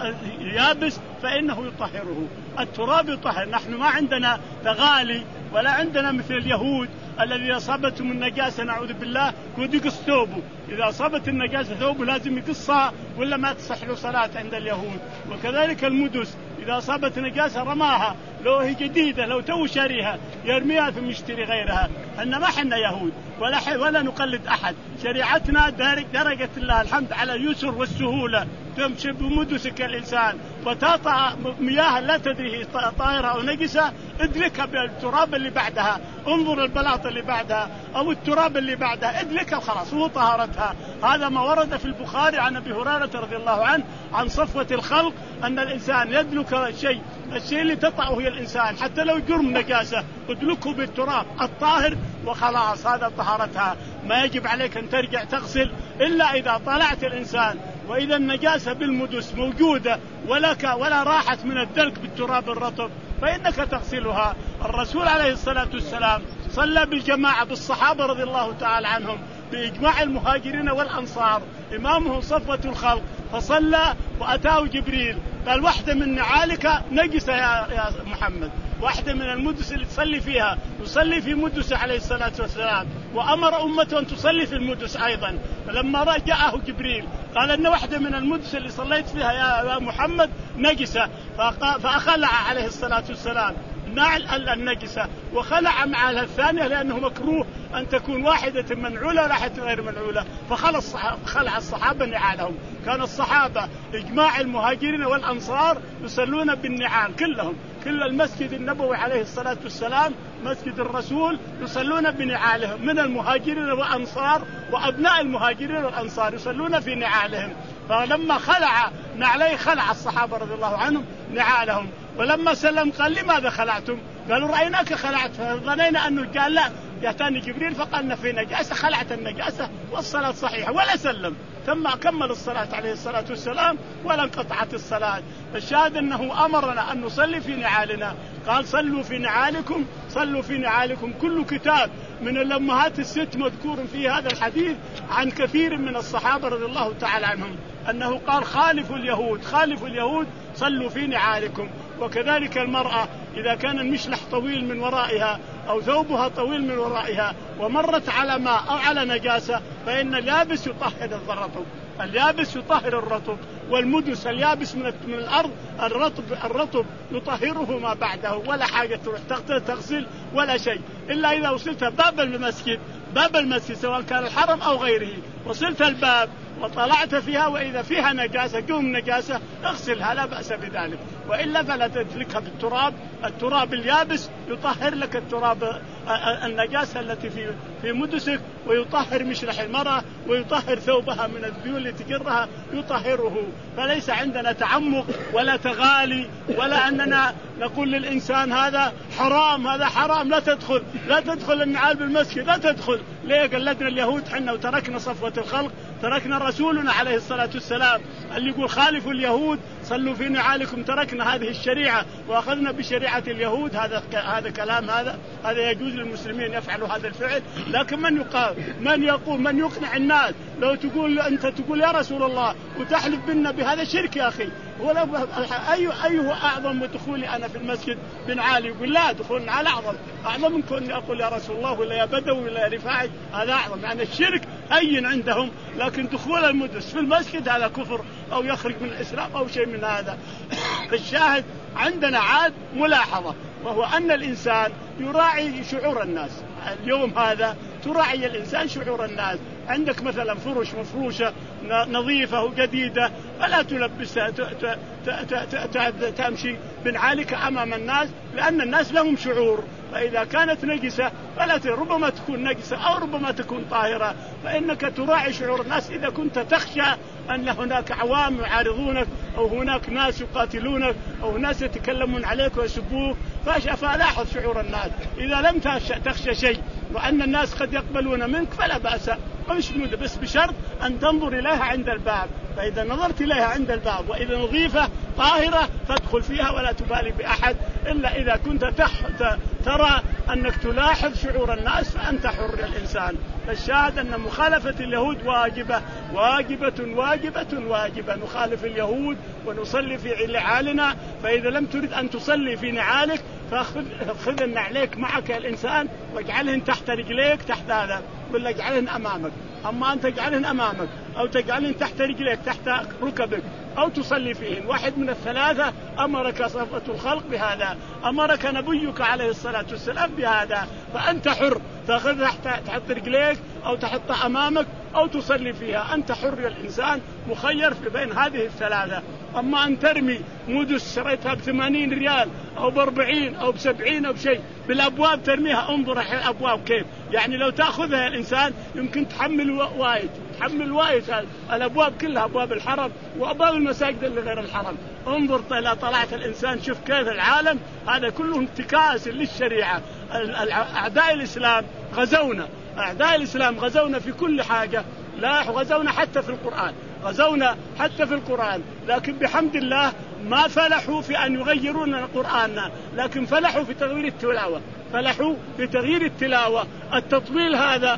يابس، فإنه يطهره. التراب يطهر. نحن ما عندنا تغالي ولا عندنا مثل اليهود الذي أصابتهم النجاسة نعوذ بالله يقص ثوبه، إذا أصابت النجاسة ثوبه لازم يقصها ولا ما تصح له صلاة عند اليهود. وكذلك المدس إذا أصابت نجاسة رماها، لو هي جديدة لو تو شاريها يرميها ثم يشتري غيرها. أن ما حنا يهود ولا ولا نقلد أحد، شريعتنا درجة الله الحمد على اليسر والسهولة، تمشي بمدسك الإنسان وتقطع مياه لا تدري طائرة أو نجسة، ادلكها بالتراب اللي بعدها، انظر البلاط اللي بعدها أو التراب اللي بعدها ادلكها خلاص هو طهارتها. هذا ما ورد في البخاري عن أبي هريرة رضي الله عنه عن صفوة الخلق أن الإنسان يدلك الشيء الشيء اللي تطعه هي الإنسان حتى لو جرم نجاسة ادلكه بالتراب الطاهر وخلاص هذا طهارتها. ما يجب عليك أن ترجع تغسل إلا إذا طلعت الإنسان، وإذا النجاسة بالمدس موجودة ولك ولا راحت من الدلك بالتراب الرطب فإنك تغسلها. الرسول عليه الصلاة والسلام صلى بالجماعة بالصحابة رضي الله تعالى عنهم بإجماع المهاجرين والأنصار، إمامهم صفوة الخلق، فصلى وأتاه جبريل قال: واحدة من نعالك نجسة يا محمد، واحدة من المدس اللي تصلي فيها، يصلي في مدس عليه الصلاة والسلام، وأمر أمته أن تصلي في المدس أيضا. فلما رجعه جبريل قال أن واحدة من المدس اللي صليت فيها يا محمد نجسة، فأخلع عليه الصلاة والسلام نعل النجسة وخلع معها الثانية لأنه مكروه أن تكون واحدة منعولة وواحدة غير منعولة، فخلص خلع الصحابة نعالهم. كان الصحابة إجماع المهاجرين والأنصار يصلون بالنعال كلهم، كل المسجد النبوي عليه الصلاة والسلام مسجد الرسول يصلون بنعالهم، من المهاجرين والأنصار وأبناء المهاجرين والأنصار يصلون في نعالهم. فلما خلع نعليه خلع الصحابة رضي الله عنهم نعالهم، ولما سلم قال: لماذا خلعتم؟ قالوا: رأيناك خلعت، فظنينا أنه قال لا يأتاني جبريل فقالنا في نجاسة، خلعت النجاسة والصلاة صحيحة، ولا سلم، ثم كمل الصلاة عليه الصلاة والسلام ولا انقطعت الصلاة. الشاهد أنه أمرنا أن نصلي في نعالنا، قال: صلوا في نعالكم، صلوا في نعالكم. كل كتاب من الأمهات الست مذكور في هذا الحديث عن كثير من الصحابة رضي الله تعالى عنهم أنه قال: خالفوا اليهود، خالفوا اليهود، صلوا في نعالكم. وكذلك المرأة إذا كان المشلح طويل من ورائها أو ثوبها طويل من ورائها ومرت على ماء أو على نجاسة فإن اليابس يطهر الرطب، اليابس يطهر الرطب، والمدس اليابس من من الأرض الرطب الرطب يطهره ما بعده، ولا حاجة تروح تغسل ولا شيء إلا إذا وصلت باب المسجد، باب المسجد سواء كان الحرم أو غيره، وصلت الباب وطلعت فيها وإذا فيها نجاسة جوم نجاسة اغسلها لا بأس بذلك، وإلا فلا تدلكها بالتراب. التراب اليابس يطهر لك التراب النجاسة التي في في مدسك، ويطهر مشرح المرأة، ويطهر ثوبها من الذيول التي تجرها يطهره. فليس عندنا تعمق ولا تغالي ولا أننا نقول للإنسان هذا حرام هذا حرام لا تدخل لا تدخل النعال بالمسجد لا تدخل. ليه قلدنا اليهود حنا وتركنا صفوة الخلق؟ تركنا رسولنا عليه الصلاة والسلام اللي يقول خالفوا اليهود صلوا في نعالكم. تركنا هذه الشريعة وأخذنا بشريعة اليهود. هذا هذا كلام هذا هذا يجوز للمسلمين يفعلوا هذا الفعل. لكن من يقال من يقول من يقنع الناس؟ لو تقول أنت تقول يا رسول الله وتحلف بنا بهذا شرك يا أخي. ولا أي أيه أعظم دخولي أنا في المسجد بن عالي؟ يقول لا دخول على أعظم أعظم من كوني أقول يا رسول الله ولا يا بدوي ولا يا رفاعي. هذا أعظم يعني الشرك هين عندهم، لكن دخول المدرس في المسجد هذا كفر أو يخرج من الإسلام أو شيء من هذا. الشاهد عندنا عاد ملاحظة، وهو أن الإنسان يراعي شعور الناس. اليوم هذا تراعي الإنسان شعور الناس. عندك مثلا فرش مفروشة نظيفة وجديدة فلا تلبسها تمشي بنعالك أمام الناس، لأن الناس لهم شعور. فإذا كانت نجسة فلا ربما تكون نجسة أو ربما تكون طاهرة، فإنك تراعي شعور الناس. إذا كنت تخشى أن هناك عوام يعارضونك أو هناك ناس يقاتلونك أو ناس يتكلمون عليك ويسبوك فلاحظ شعور الناس. إذا لم تخشى شيء وأن الناس قد يقبلون منك فلا بأس، مش بس بشرط أن تنظر إليها عند الباب. فإذا نظرت إليها عند الباب وإذا نظيفة طاهرة فادخل فيها ولا تبالي بأحد، إلا إذا كنت ترى أنك تلاحظ شعور الناس فأنت حر الإنسان. فالشاهد أن مخالفة اليهود واجبة واجبة واجبة واجبة. نخالف اليهود ونصلي في نعالنا. فإذا لم تريد أن تصلي في نعالك فخذ النعليك معك يا الإنسان واجعلهن تحت رجليك تحت هذا ولا اجعلهن أمامك. أما أن تجعلهن أمامك أو تجعلهن تحت رجليك تحت ركبك أو تصلي فيهن واحد من الثلاثة أمرك صفوة الخلق بهذا، أمرك نبيك عليه الصلاة والسلام بهذا. فأنت حر تأخذ تحت رجليك أو تحط أمامك أو تصلي فيها. أنت حر الإنسان مخير في بين هذه الثلاثة. أما أن ترمي مدس شريتها بثمانين ريال أو بأربعين أو بسبعين أو بشيء بالأبواب ترميها، انظر الأبواب كيف يعني لو تأخذها الإنسان يمكن تحمل وايد تحمل وايد الأبواب كلها أبواب الحرم وأبواب المساجد اللي غير الحرم. انظر إذا طلعت الإنسان شوف كيف العالم هذا كله انتكاس للشريعة. أعداء الإسلام غزونا أعداء الإسلام غزونا في كل حاجة. لا غزونا حتى في القرآن غزونا حتى في القرآن لكن بحمد الله ما فلحوا في أن يغيرون القرآن، لكن فلحوا في تغيير التلاوة فلحوا في تغيير التلاوة. التطويل هذا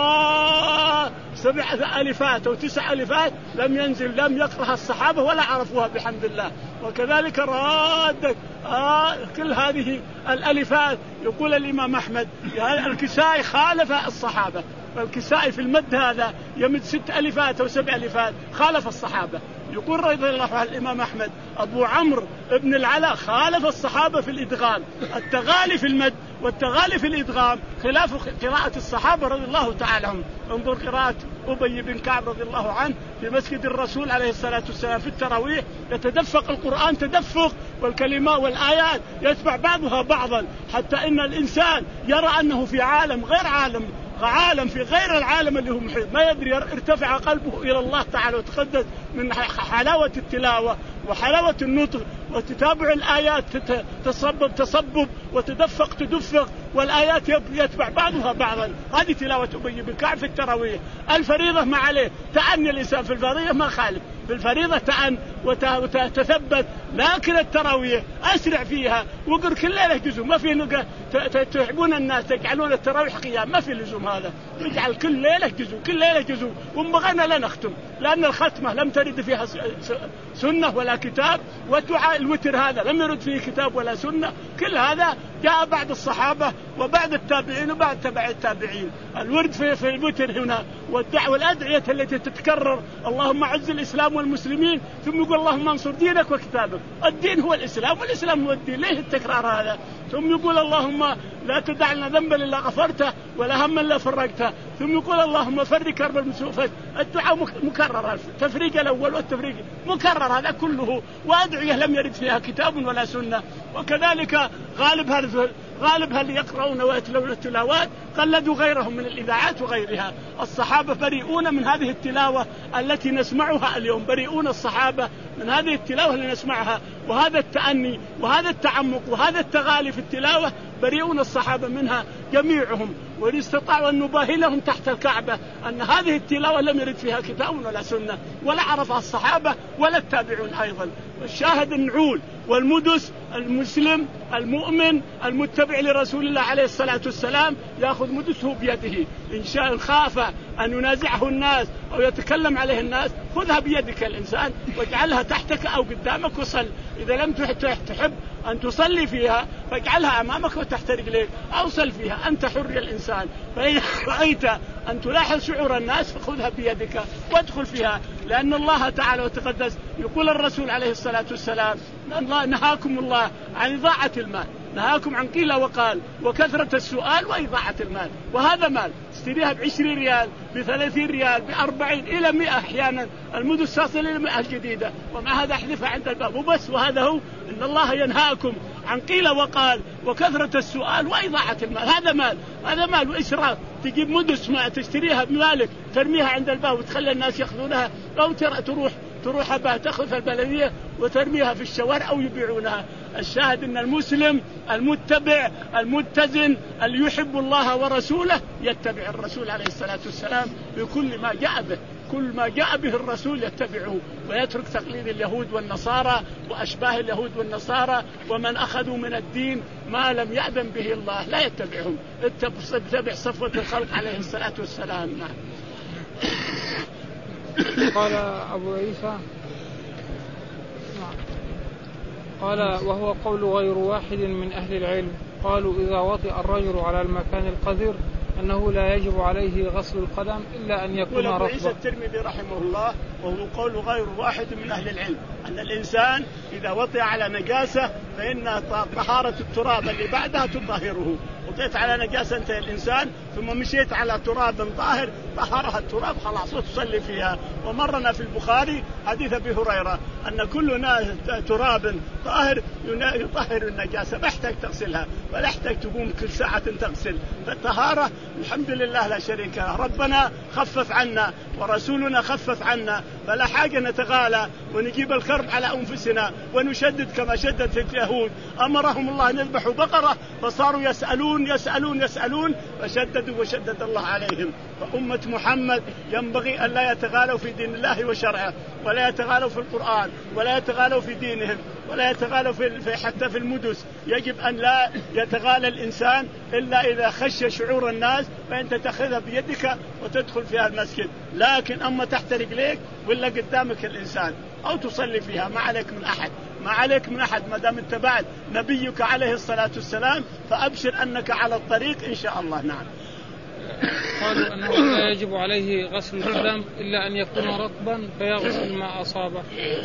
سبع ألفات أو تسع ألفات لم ينزل لم يقرأها الصحابة ولا عرفوها بحمد الله. وكذلك رادت آه كل هذه الألفات. يقول الإمام أحمد الكسائي خالف الصحابة. الكسائي في المد هذا يمد ست ألفات أو سبع ألفات خالف الصحابة. يقول رضي الله عنه الإمام أحمد أبو عمرو ابن العلاء خالف الصحابة في الإدغام. التغالي في المد والتغالي في الإدغام خلاف قراءة الصحابة رضي الله تعالى عنهم. انظر قراءة أبي بن كعب رضي الله عنه في مسجد الرسول عليه الصلاة والسلام في التراويح يتدفق القرآن تدفق والكلمات والآيات يتبع بعضها بعضا حتى إن الإنسان يرى أنه في عالم غير عالم عالم في غير العالم اللي هو محيط ما يدري ارتفع قلبه إلى الله تعالى وتقدس من حلاوة التلاوة وحلاوة النطق وتتابع الآيات تصبب تصبب وتدفق تدفق والآيات يتبع بعضها بعضا. هذه تلاوة أبي بن كعب في التراويح. الفريضة ما عليه تعني الإنسان في الفريضة ما خالف بالفريضة تأن وتثبت، لكن التراويح أسرع فيها وقر كل ليلة جزء ما في نقى تحبون الناس تجعلون التراويح قيام ما في لزوم هذا. نجعل كل ليلة جزء كل ليلة جزء ومبغينا لا نختم لأن الختمة لم ترد فيها سنة ولا كتاب والدعاء الوتر هذا لم يرد فيه كتاب ولا سنة. كل هذا جاء بعد الصحابة وبعد التابعين وبعد تبع التابعين. الورد في, في الوتر هنا والدعوة والأدعية التي تتكرر اللهم أعز الإسلام والمسلمين ثم يقول اللهم انصر دينك وكتابك. الدين هو الإسلام والإسلام هو الدين. ليه التكرار هذا؟ ثم يقول اللهم لا تدع لنا ذنبا إلا غفرته ولا هما إلا فرجته. ثم يقول اللهم فرج كرب المسوفات. الدعاء مكرر، التفريق الأول والتفريق مكرر هذا كله، وأدعية لم يرد فيها كتاب ولا سنة. وكذلك غالب هذا غالب هل يقرؤون ويتلون التلاوات قلدوا غيرهم من الإذاعات وغيرها. الصحابة بريئون من هذه التلاوة التي نسمعها اليوم، بريئون الصحابة من هذه التلاوة اللي نسمعها، وهذا التأني وهذا التعمق وهذا التغالي في التلاوة بريئون الصحابة منها جميعهم. وإن استطاعوا أن نباهلهم تحت الكعبة أن هذه التلاوة لم يرد فيها كتاب ولا سنة ولا عرفها الصحابة ولا التابعون أيضا. والشاهد النعول والمدس المسلم المؤمن المتبع لرسول الله عليه الصلاة والسلام يأخذ مدسه بيده. إن شاء خاف أن ينازعه الناس أو يتكلم عليه الناس خذها بيدك الإنسان واجعلها تحتك أو قدامك وصل. إذا لم تحب أن تصلي فيها فاجعلها أمامك وتحت رجليك أو صل فيها، أنت حر الإنسان. فإن رأيت أن تلاحظ شعور الناس فخذها بيدك وادخل فيها، لأن الله تعالى وتقدس يقول الرسول عليه الصلاة والسلام الله نهاكم الله عن إضاعة المال، نهاكم عن قيل وقال وكثرة السؤال وإضاعة المال. وهذا مال تشتريها بعشرين ريال بثلاثين ريال بأربعين إلى مئة أحيانا، المدس تصل إلى مئة الجديدة، ومع هذا أحذفها عند الباب وبس. وهذا هو إن الله ينهاكم عن قيل وقال وكثرة السؤال وإضاعة المال. هذا مال، هذا مال وإسراف. تجيب مدس ما تشتريها بمالك ترميها عند الباب وتخلي الناس يأخذونها، أو تروح تروح بها تأخذ البلدية وترميها في الشوارع أو يبيعونها. الشاهد أن المسلم المتبع المتزن اللي يحب الله ورسوله يتبع الرسول عليه الصلاة والسلام بكل ما جاء به، كل ما جاء به الرسول يتبعه ويترك تقليد اليهود والنصارى وأشباه اليهود والنصارى ومن أخذوا من الدين ما لم يأذن به الله لا يتبعهم. اتبع صفوة الخلق عليه الصلاة والسلام. قال أبو عيسى قال وهو قول غير واحد من أهل العلم قالوا إذا وطئ الرجل على المكان القذر أنه لا يجب عليه غسل القدم إلا أن يكون رطبا. يقول أبو عيسى الترمذي رحمه الله وهو قول غير واحد من أهل العلم أن الإنسان إذا وطئ على نجاسة فإن طهارة التراب اللي بعدها تطهره. وطئت على نجاسة أنت الإنسان ثم مشيت على تراب طاهر طهرها التراب خلاص وتصلي فيها. ومرنا في البخاري حديث أبي هريرة أن كل تراب طاهر يطهر النجاسة، ما يحتاج تغسلها ولا يحتاج تقوم كل ساعة تغسل. فالطهارة الحمد لله لا شريك له، ربنا خفف عنا ورسولنا خفف عنا، فلا حاجة نتغالى ونجيب الكرب على أنفسنا ونشدد كما شدت اليهود. أمرهم الله أن يذبحوا بقرة فصاروا يسألون يسألون يسألون فشددوا وشدد الله عليهم. فأمة محمد ينبغي أن لا يتغالوا في دين الله وشرعه ولا يتغالوا في القرآن ولا يتغالوا في دينهم ولا يتغالوا في حتى في المدس. يجب أن لا يتغالى الإنسان إلا إذا خشى شعور الناس فأنت تأخذها بيدك وتدخل فيها المسجد، لكن أما تحت رجليك ولا قدامك الإنسان أو تصلي فيها ما عليك من أحد، ما عليك من أحد ما دام اتبعت نبيك عليه الصلاة والسلام فأبشر أنك على الطريق إن شاء الله. نعم. قالوا أنه لا يجب عليه غسل القدم إلا أن يكون رطبا فيغسل ما أصابه.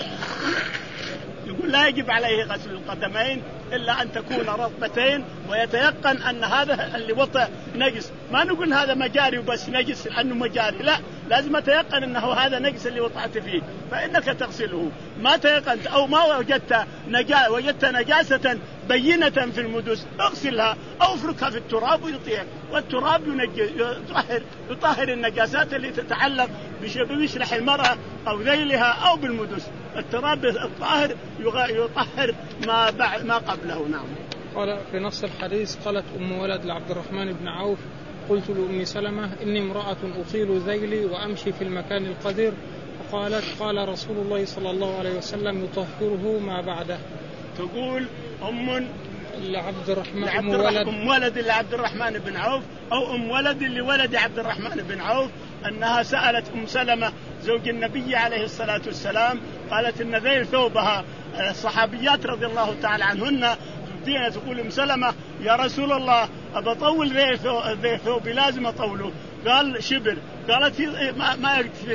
يقول لا يجب عليه غسل القدمين إلا أن تكون رطبتين ويتيقن أن هذا اللي وطأ نجس. ما نقول هذا مجاري وبس نجس لأنه مجاري، لا، لازم تيقن أنه هذا نجس اللي وطأت فيه فإنك تغسله. ما تيقنت أو ما وجدت نجا وجدت نجاسة بينة في المدس اغسلها أو افركها في التراب ويطير، والتراب يطهر يطهر النجاسات اللي تتعلق بشرح المرأة أو ذيلها أو بالمدس. التراب الطاهر يطهر ما بعد ما قبله. نعم. قال في نص الحديث قالت أم ولد لعبد الرحمن بن عوف قلت لأم سلمة إني امرأة أطيل ذيلي وأمشي في المكان القذر، فقالت قال رسول الله صلى الله عليه وسلم يطهره ما بعده. تقول أم لعبد الرحمن أم ولد أم ولد لعبد الرحمن بن عوف أو أم ولد لولد عبد الرحمن بن عوف أنها سألت أم سلمة زوج النبي عليه الصلاة والسلام قالت إن ذيل ثوبها. الصحابيات رضي الله تعالى عنهن تقول أم سلمة يا رسول الله أبى طول ذيل ثوبي لازم أطوله، قال شبر، قالت ما, ما يكفينا،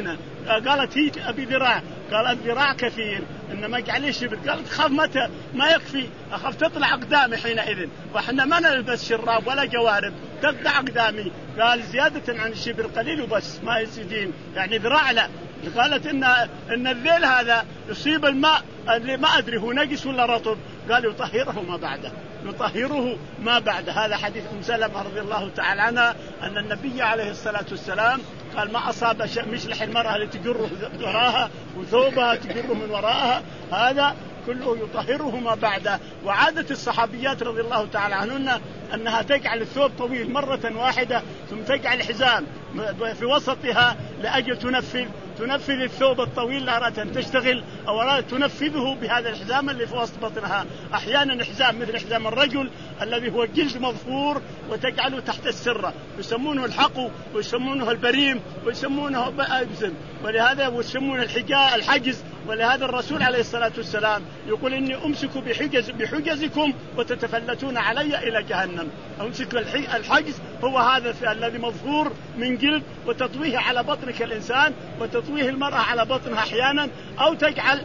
قالت هي أبي ذراع، قال الذراع كثير إنما اجعليه شبر. قالت خاف متى ما يكفي، أخاف تطلع أقدامي حينئذ، وإحنا ما نلبس شراب ولا جوارب تقطع أقدامي. قال زيادة عن الشبر قليل وبس ما يزيدين، يعني ذراع لا. قالت إن إن الليل هذا يصيب الماء اللي ما أدري هو نجس ولا رطب، قال يطهره ما بعده، يطهره ما بعد. هذا حديث أم سلمة رضي الله تعالى عنها أن النبي عليه الصلاة والسلام قال ما أصاب مشلح المرأة اللي تجره وراها وثوبها تجره من وراءها، هذا كله يطهره ما بعده. وعادة الصحابيات رضي الله تعالى عنهن أنها تجعل الثوب طويل مرة واحدة ثم تجعل حزام في وسطها لأجل تنفذ تنفذ الثوب الطويل لا أراد أن تشتغل أو أراد تنفذه بهذا الحزام اللي في وسط بطنها. أحيانا حزام مثل حزام الرجل الذي هو جلد مظفور وتجعله تحت السرة، يسمونه الحقو ويسمونه البريم ويسمونه بأبزم، ولهذا ويسمونه الحجاء الحجز. ولهذا الرسول عليه الصلاة والسلام يقول إني أمسك بحجز بحجزكم وتتفلتون علي إلى جهنم. أمسك الحجز هو هذا الذي مظفور من جلد وتطويه على بطنك الإنسان وتطويه المرأة على بطنها أحيانا، أو تجعل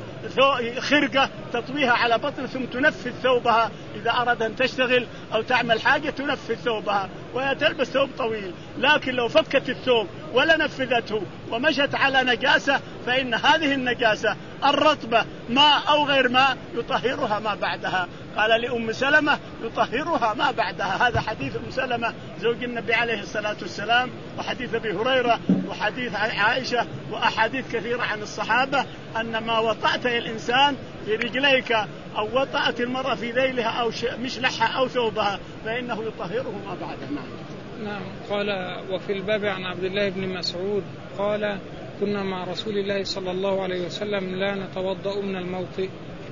خرقة تطويها على بطن ثم تنفذ ثوبها إذا أراد أن تشتغل أو تعمل حاجة تنفذ ثوبها وهي تلبس ثوب طويل. لكن لو فكت الثوب ولا نفذته ومشت على نجاسة فإن هذه النجاسة الرطبة ماء أو غير ماء يطهرها ما بعدها. قال لأم سلمة يطهرها ما بعدها. هذا حديث أم سلمة زوج النبي عليه الصلاة والسلام، وحديث أبي هريرة، وحديث عائشة، وأحاديث كثيرة عن الصحابة أن ما وطأت الإنسان في رجليك أو وطأت المرأة في ذيلها أو مشلحها أو ثوبها فإنه يطهره ما بعدها. نعم. قال وفي الباب عن عبد الله بن مسعود قال كنا مع رسول الله صلى الله عليه وسلم لا نتوضأ من الموطئ.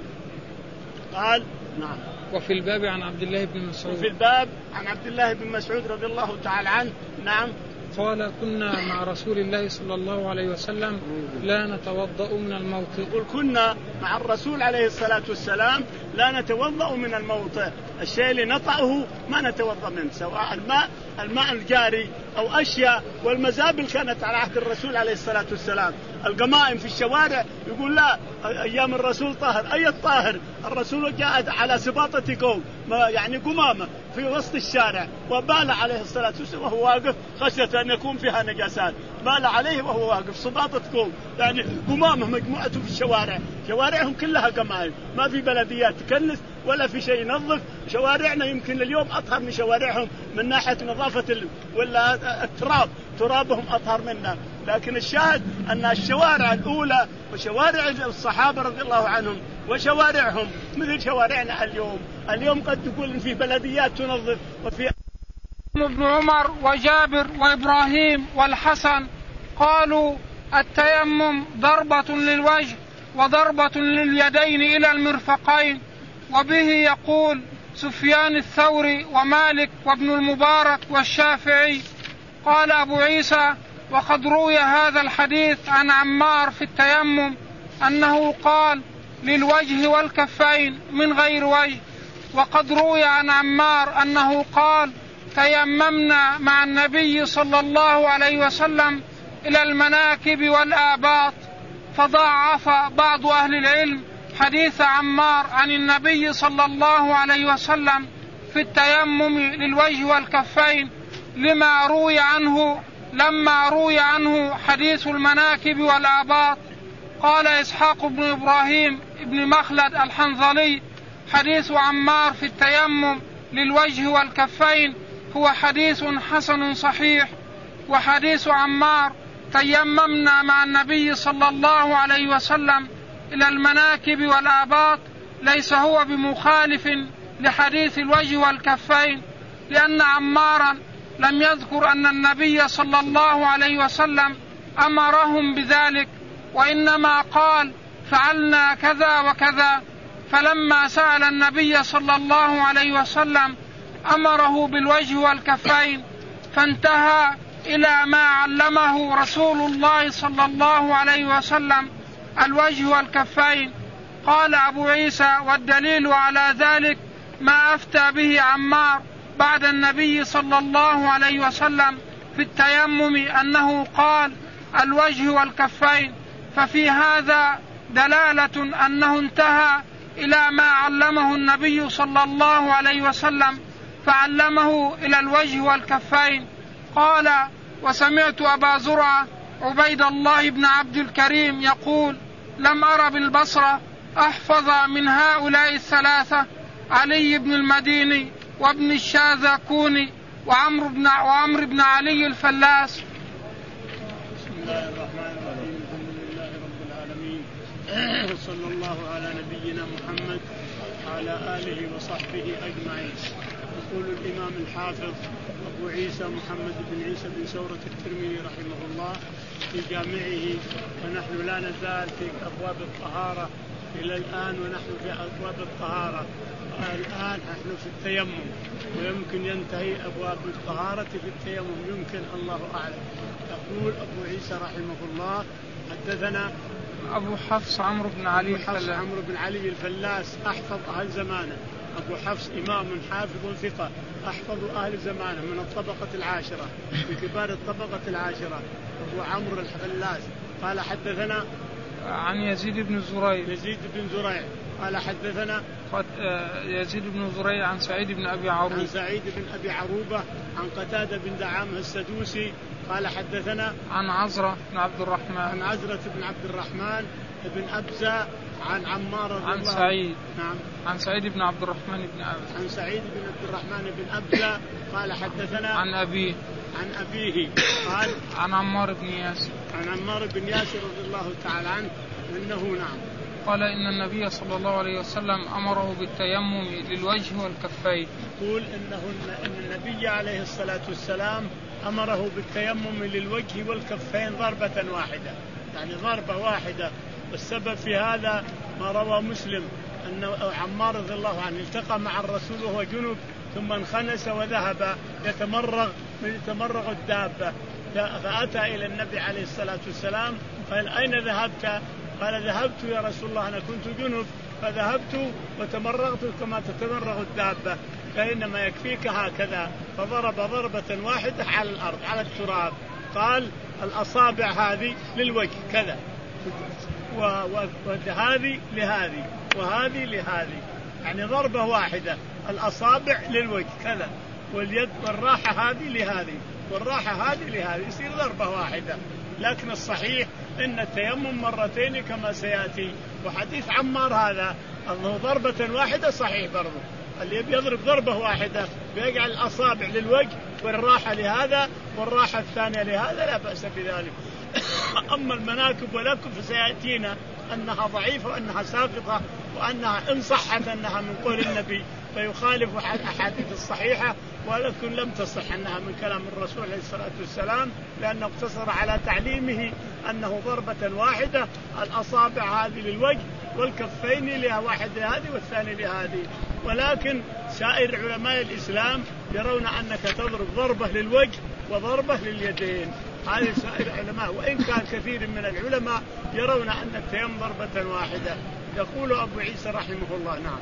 قال نعم. وفي الباب عن عبد الله بن مسعود وفي الباب عن عبد الله بن مسعود رضي الله تعالى عنه نعم قال كنا مع رسول الله صلى الله عليه وسلم لا نتوضأ من الموطئ. يقول كنا مع الرسول عليه الصلاة والسلام لا نتوضأ من الموطئ، الشيء اللي نطعه ما نتوضأ منه، سواء الماء الماء الجاري أو أشياء. والمزابل كانت على عهد الرسول عليه الصلاة والسلام، القمائم في الشوارع يقول لا أيام الرسول طاهر. أي الطاهر؟ الرسول جاء على سباطة قوم يعني قمامة في وسط الشارع وبال عليه الصلاة والسلام وهو واقف خشية أن يكون فيها نجاسات، بال عليه وهو واقف سباطة قوم يعني قمامة مجموعة في الشوارع، شوارعهم كلها قمائم، ما في بلديات تكنس ولا في شيء ينظف. شوارعنا يمكن اليوم أطهر من شوارعهم من ناحية نظافة ولا التراب، ترابهم أطهر منا. لكن الشاهد أن الشوارع الأولى وشوارع الصحابة رضي الله عنهم وشوارعهم مثل شوارعنا اليوم. اليوم قد تقول إن في بلديات تنظف وفي. ابن عمر وجابر وإبراهيم والحسن قالوا التيمم ضربة للوجه وضربة لليدين إلى المرفقين، وبه يقول سفيان الثوري ومالك وابن المبارك والشافعي. قال أبو عيسى وقد روي هذا الحديث عن عمار في التيمم أنه قال للوجه والكفين من غير وجه، وقد روي عن عمار أنه قال تيممنا مع النبي صلى الله عليه وسلم إلى المناكب والآباط. فضاعف بعض أهل العلم حديث عمار عن النبي صلى الله عليه وسلم في التيمم للوجه والكفين لما روي عنه لما روي عنه حديث المناكب والآباط. قال إسحاق بن إبراهيم بن مخلد الحنظلي حديث عمار في التيمم للوجه والكفين هو حديث حسن صحيح. وحديث عمار تيممنا مع النبي صلى الله عليه وسلم إلى المناكب والآباط ليس هو بمخالف لحديث الوجه والكفين، لأن عمارا لم يذكر أن النبي صلى الله عليه وسلم أمرهم بذلك، وإنما قال فعلنا كذا وكذا. فلما سأل النبي صلى الله عليه وسلم أمره بالوجه والكفين، فانتهى إلى ما علمه رسول الله صلى الله عليه وسلم الوجه والكفين. قال أبو عيسى والدليل على ذلك ما أفتى به عمار بعد النبي صلى الله عليه وسلم في التيمم أنه قال الوجه والكفين، ففي هذا دلالة أنه انتهى إلى ما علمه النبي صلى الله عليه وسلم فعلمه إلى الوجه والكفين. قال: وسمعت أبا زرعة عبيد الله بن عبد الكريم يقول: لم أرى بالبصرة أحفظ من هؤلاء الثلاثة علي بن المديني وابن الشاذكوني وعمر بن, وعمر بن علي الفلاس. بسم الله الرحمن الرحيم. الحمد لله رب العالمين، صلى الله على نبينا محمد وعلى آله وصحبه أجمعين. يقول الإمام الحافظ أبو عيسى محمد بن عيسى بن سورة الترمذي رحمه الله في جامعه: ونحن لا نزال في أبواب الطهارة إلى الآن، ونحن في أبواب الطهارة الآن نحن في التيمم، ويمكن ينتهي أبواب الطهارة في التيمم، يمكن، الله أعلم. يقول أبو عيسى رحمه الله: حدثنا أبو حفص عمرو بن علي الفلاس. عمرو بن علي الفلاس أحفظ أهل زمانه. أبو حفص إمام حافظ ثقة أحفظ أهل زمانه من الطبقة العاشرة، في كبار الطبقة العاشرة. أبو عمرو الفلاس قال: حدثنا عن يزيد بن زريع. يزيد بن زريع قال: حدثنا يزيد بن زريع عن سعيد بن أبي عروبة عن سعيد بن أبي عروبة عن قتادة بن دعامة السدوسي قال: حدثنا عن عزرة بن عبد الرحمن عن عزرة بن عبد الرحمن بن أبزة عن عمار عن سعيد نعم عن سعيد بن عبد الرحمن بن أبزة عن سعيد بن عبد الرحمن بن أبزة قال: حدثنا عن أبيه عن أبيه قال: عن عمار بن ياسر عن عمار بن ياسر رضي الله تعالى عنه أنه نعم قال: إن النبي صلى الله عليه وسلم أمره بالتيمم للوجه والكفين. يقول إنه إن النبي عليه الصلاة والسلام أمره بالتيمم للوجه والكفين ضربة واحدة، يعني ضربة واحدة. والسبب في هذا ما روى مسلم أن عمار رضي الله عنه التقى مع الرسول وهو جنب، ثم انخنس وذهب يتمرغ من تمرغ الدابة، فأتى إلى النبي عليه الصلاة والسلام قال: أين ذهبت؟ قال: ذهبت يا رسول الله، أنا كنت جنب فذهبت وتمرغت كما تتمرغ الدابة، فإنما يكفيك هكذا. فضرب ضربة واحدة على الأرض على التراب. قال: الأصابع هذه للوجه كذا، وهذه لهذه وهذه لهذه، يعني ضربة واحدة، الأصابع للوجه كذا، واليد والراحة هذه لهذه والراحة هذه لهذه، يصير ضربة واحدة. لكن الصحيح إن التيمم مرتين كما سيأتي. وحديث عمار هذا أنه ضربة واحدة صحيح برضه، اللي بيضرب ضربة واحدة بيجعل الأصابع للوجه والراحة لهذا والراحة الثانية لهذا، لا بأس بذلك. أما المناكب والأكف فسيأتينا أنها ضعيفة وأنها ساقطة، وأنها إن صحت أنها من قول النبي فيخالف الأحاديث الصحيحة، ولكن لم تصح أنها من كلام الرسول عليه الصلاة والسلام، لأنه اقتصر على تعليمه أنه ضربة واحدة، الأصابع هذه للوجه والكفين لها، واحد لهذه والثاني لهذه. ولكن سائر علماء الإسلام يرون أنك تضرب ضربة للوجه وضربة لليدين، هذه سائر العلماء، وإن كان كثير من العلماء يرون أن التيمم ضربة واحدة. يقول أبو عيسى رحمه الله نعم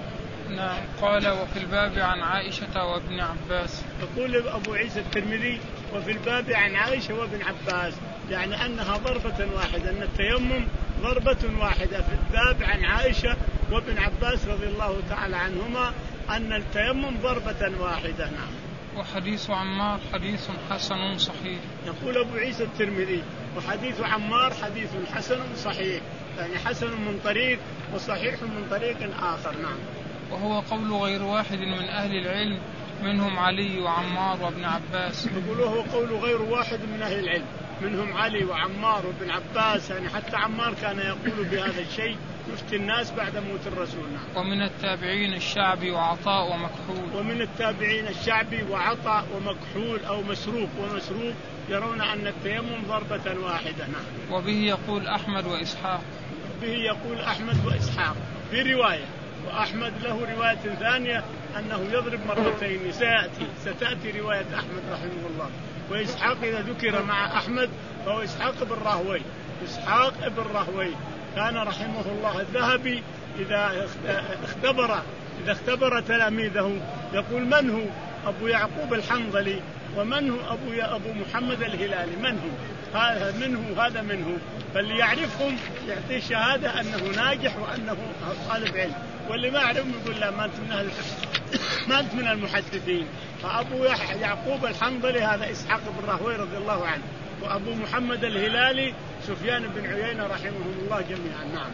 نعم قال: وفي الباب عن عائشة وابن عباس. يقول أبو عيسى الترمذي: وفي الباب عن عائشة وابن عباس، يعني أنها ضربة واحدة، أن التيمم ضربة واحدة. في الباب عن عائشة وابن عباس رضي الله تعالى عنهما أن التيمم ضربة واحدة. نعم. وحديث عمار حديث حسن صحيح. يقول أبو عيسى الترمذي: وحديث عمار حديث حسن صحيح، يعني حسن من طريق وصحيح من طريق آخر. نعم. وهو قول غير واحد من أهل العلم، منهم علي وعمار وابن عباس. يقول وهو قول غير واحد من أهل العلم، منهم علي وعمار وابن عباس، يعني حتى عمار كان يقول بهذا الشيء، يفتي الناس بعد موت الرسول. نعم. ومن التابعين الشعبي وعطاء ومكحول. ومن التابعين الشعبي وعطاء ومكحول أو مسروق ومسروق يرون أن التيمم ضربة واحدة. نعم. وبه يقول أحمد وإسحاق. به يقول أحمد وإسحاق في رواية، وأحمد له رواية ثانية أنه يضرب مرتين، سيأتي ستأتي رواية أحمد رحمه الله. وإسحاق إذا ذكر مع أحمد فهو إسحاق بن راهوي. إسحاق بن راهوي كان رحمه الله الذهبي إذا اختبر إذا اختبر تلاميذه يقول: من هو أبو يعقوب الحنظلي ومن هو أبو أبو محمد الهلالي، من هو؟ هذا منه وهذا منه، فاللي يعرفهم يعطيه شهادة أنه ناجح وأنه طالب علم، واللي ما يعرفهم يقول لا ما أنت من ما أنت من المحدثين. فأبو يعقوب الحنظلي هذا إسحاق بن راهويه رضي الله عنه، وأبو محمد الهلالي سفيان بن عيينة رحمهم الله جميعا. نعم.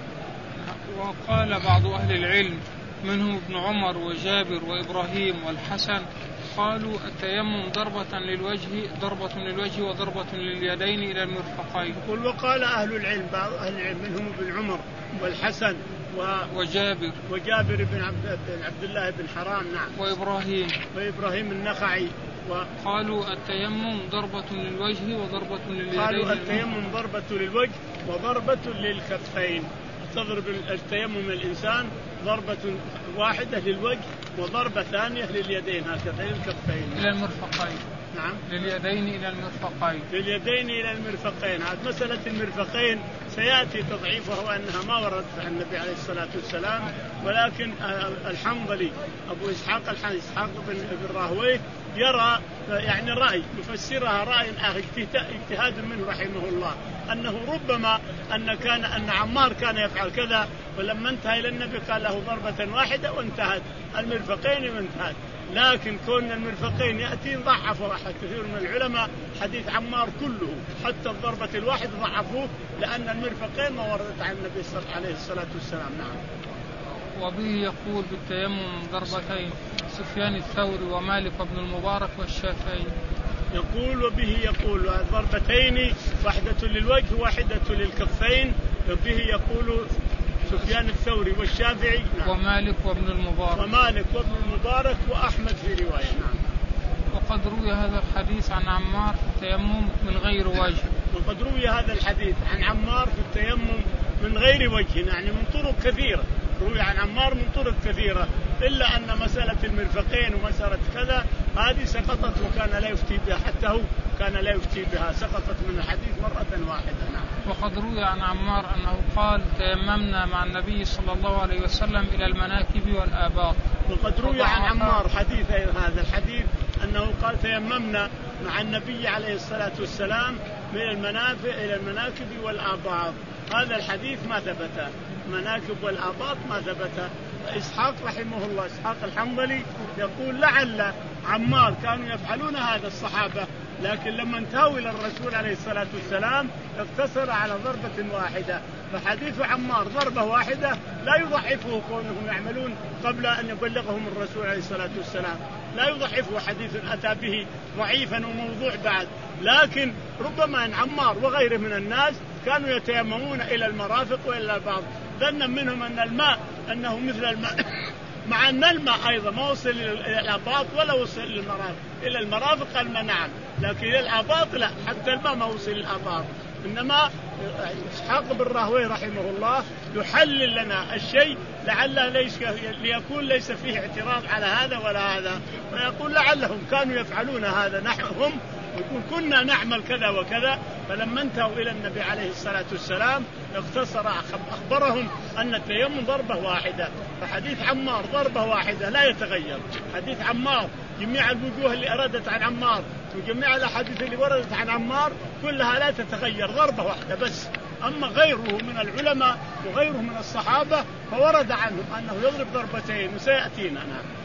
وقال بعض أهل العلم منهم ابن عمر وجابر وإبراهيم والحسن قالوا التيمم ضربة للوجه ضربة للوجه وضربة لليدين إلى المرفقين. قل وقال أهل العلم بعض أهل العلم منهم ابن عمر والحسن و... وجابر وجابر بن عبد... بن عبد الله بن حرام. نعم. وإبراهيم وإبراهيم النخعي و... قالوا التيمم ضربة للوجه وضربة لليدين. قالوا التيمم ضربة للوجه وضربة للكفين. تضرب التيمم الإنسان ضربة واحدة للوجه وضربة ثانية لليدين هكذا للكفين إلى المرفقين. نعم. لليدين إلى المرفقين. لليدين إلى المرفقين. هذه مسألة المرفقين سيأتي تضعيفه وأنها ما وردت عن النبي عليه الصلاة والسلام، ولكن الحنظلي أبو إسحاق إسحاق بن راهويه يرى يعني رأي يفسرها رأي آخر اجتهاد منه رحمه الله أنه ربما أن كان أن عمار كان يفعل كذا، ولما انتهى إلى النبي قال له ضربة واحدة وانتهت المرفقين وانتهت. لكن كون المرفقين يأتي ضعفوا كثير من العلماء حديث عمار كله، حتى الضربة الواحدة ضعفوه لأن المرفقين ما وردت عن النبي صلى الله عليه الصلاة والسلام. نعم. وبه يقول بالتيمم ضربتين سفيان الثوري ومالك بن المبارك والشافعي. يقول وبه يقول ضربتين واحدة للوجه واحدة للكفين، وبه يقول سفيان الثوري والشافعي. نعم. ومالك وابن المبارك ومالك وابن المبارك وأحمد في رواية. نعم. وقد روي هذا الحديث عن عمار في التيمم من غير وجه. وقد روي هذا الحديث عن عمار في التيمم من غير وجه، يعني من طرق كثيرة، روي عن عمار من طرق كثيرة، إلا أن مسألة المرفقين ومسألة كذا هذه سقطت وكان لا يفتي بها، حتى هو كان لا يفتي بها، سقطت من الحديث مرة واحدة. نعم. وقد روي عن عمار أنه قال تيممنا مع النبي صلى الله عليه وسلم إلى المناكب والآباط. وقد روي عن عمار حديث هذا الحديث أنه قال تيممنا مع النبي عليه الصلاة والسلام من المنافع إلى المناكب والآباط. هذا الحديث ما ثبت، مناكب والآباط ما ثبت. إسحاق رحمه الله إسحاق الحنظلي يقول لعل عمار كانوا يفعلون هذا الصحابة، لكن لما انتهوا إلى الرسول عليه الصلاة والسلام اقتصر على ضربة واحدة. فحديث عمار ضربة واحدة لا يضعفه كونهم يعملون قبل أن يبلغهم الرسول عليه الصلاة والسلام، لا يضعفه حديث أتى به ضعيفا وموضوع بعد، لكن ربما أن عمار وغيره من الناس كانوا يتيممون إلى المرافق وإلى البعض ظنا منهم أن الماء أنه مثل الماء مع أن الماء أيضا ما وصل إلى الآباط ولا وصل إلى المرافق. إلى المرافق الماء نعم، لكن إلى الآباط لا، حتى الماء ما وصل الآباط. إنما إسحاق بن راهويه رحمه الله يحلل لنا الشيء لعله ليس ليكون ليس فيه اعتراض على هذا ولا هذا، ويقول لعلهم كانوا يفعلون هذا نحوهم، ويقول كنا نعمل كذا وكذا، فلما انتهوا إلى النبي عليه الصلاة والسلام اقتصر أخبرهم أن التيمم ضربة واحدة. فحديث عمار ضربة واحدة لا يتغير، حديث عمار جميع الوجوه اللي أردت عن عمار وجميع الأحاديث اللي وردت عن عمار كلها لا تتغير، ضربة واحدة بس. أما غيره من العلماء وغيره من الصحابة فورد عنهم أنه يضرب ضربتين وسيأتينا.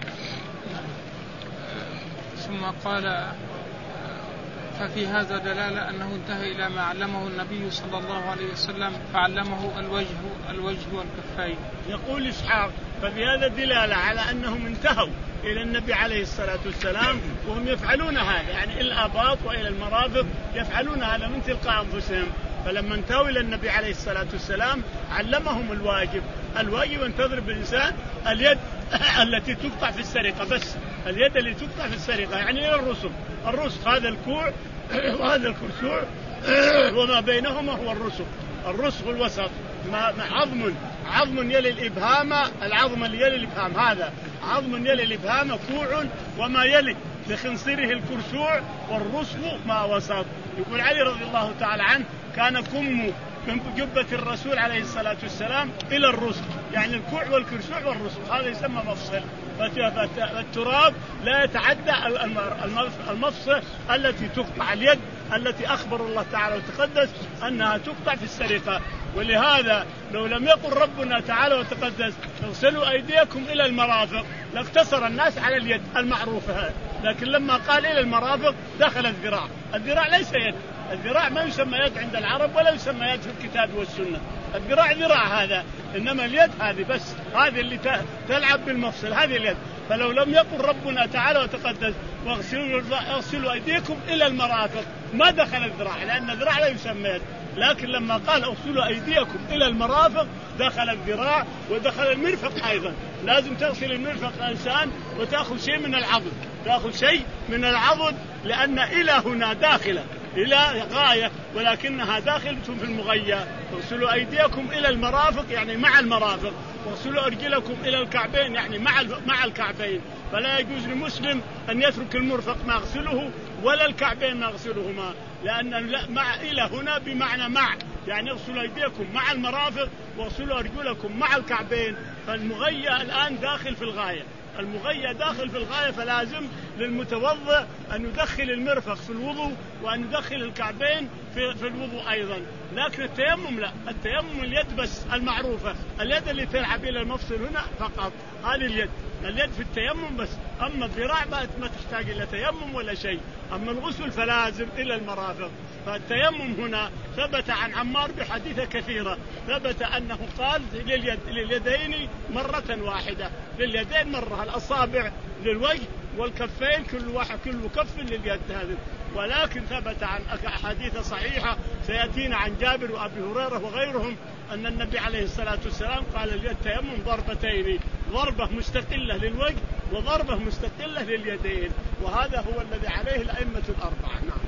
ثم قال ففي هذا دلالة أنه انتهى إلى ما علمه النبي صلى الله عليه وسلم فعلمه الوجه الوجه والكفين. يقول إسحاق ففي هذا دلالة على أنهم انتهوا إلى النبي عليه الصلاة والسلام وهم يفعلون هذا، يعني إلى الآباط وإلى المرافق يفعلون هذا من تلقاء أنفسهم. فلما انتهوا إلى النبي عليه الصلاة والسلام علمهم الواجب، الواجب أن تضرب الإنسان اليد التي تقطع في السرقة، بس اليد اللي تقطع في السرقة يعني إلى الرسغ، الرسغ هذا الكوع وهذا الكرسوع وما بينهما هو الرسغ، الرسغ الوسط عظم عظم يلي الإبهام، العظم اللي يلي الإبهام هذا عظم يلي الإبهام كوع وما يلي لخنصره الكرسوع والرسغ ما وسط. يقول علي رضي الله تعالى عنه كان كم من جبة الرسول عليه الصلاة والسلام إلى الرسغ، يعني الكوع والكرسوع والرسغ هذا يسمى مفصل. فالتراب لا يتعدى المفصل التي تقطع اليد التي أخبر الله تعالى وتقدس أنها تقطع في السرقة. ولهذا لو لم يقل ربنا تعالى وتقدس اغسلوا أيديكم إلى المرافق لاقتصر الناس على اليد المعروفة، لكن لما قال إلى المرافق دخل الذراع. الذراع ليس يد، الذراع ما يسمى يد عند العرب ولا يسمى يد في الكتاب والسنة. الذراع ذراع هذا، إنما اليد هذه بس، هذه اللي تلعب بالمفصل، هذه اليد. فلو لم يقل ربنا تعالى وتقدس واغسلوا أيديكم إلى المرافق ما دخل الذراع، لأن الذراع لا يسمى يد. لكن لما قال اغسلوا أيديكم إلى المرافق دخل الذراع ودخل المرفق أيضا. لازم تغسل المرفق الإنسان وتأخذ شيء من العضد، تأخذ شيء من العضد، لأن إلى هنا داخلة إلى غاية، ولكنها داخلة في المغية. اغسلوا أيديكم إلى المرافق يعني مع المرافق، واغسلوا أرجلكم إلى الكعبين يعني مع مع الكعبين. فلا يجوز لمسلم أن يترك المرفق ما يغسله ولا الكعبين ما يغسلهما، لأن مع إلى هنا بمعنى مع، يعني اغسلوا أيديكم مع المرافق واغسلوا أرجلكم مع الكعبين. فالمغية الآن داخل في الغاية، المغية داخل في الغاية، فلازم للمتوضئ أن يدخل المرفق في الوضوء وأن يدخل الكعبين في, في الوضوء أيضا. لكن التيمم لا، التيمم اليد بس المعروفة، اليد اللي تلعب إلى المفصل هنا فقط، هذه اليد، اليد في التيمم بس. أما الذراع ما تحتاج إلى تيمم ولا شيء. أما الغسل فلازم إلى المرافق. فالتيمم هنا ثبت عن عمار بحديثة كثيرة، ثبت أنه قال لليد لليدين مرة واحدة، لليدين مرة، الأصابع للوجه والكفين كل واحد كل كف لليد هذه. ولكن ثبت عن أحاديث صحيحة سيأتينا عن جابر وأبي هريرة وغيرهم أن النبي عليه الصلاة والسلام قال اليد تيمم ضربتين، ضربة مستقلة للوجه وضربة مستقلة لليدين، وهذا هو الذي عليه الأئمة الأربعة. نعم.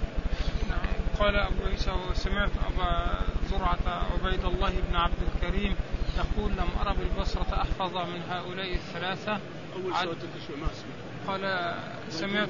قال أبو عيسى وسمعت أبا زرعة عبيد الله بن عبد الكريم يقول لم أرى بالبصرة أحفظ من هؤلاء الثلاثة. عد... قال سمعت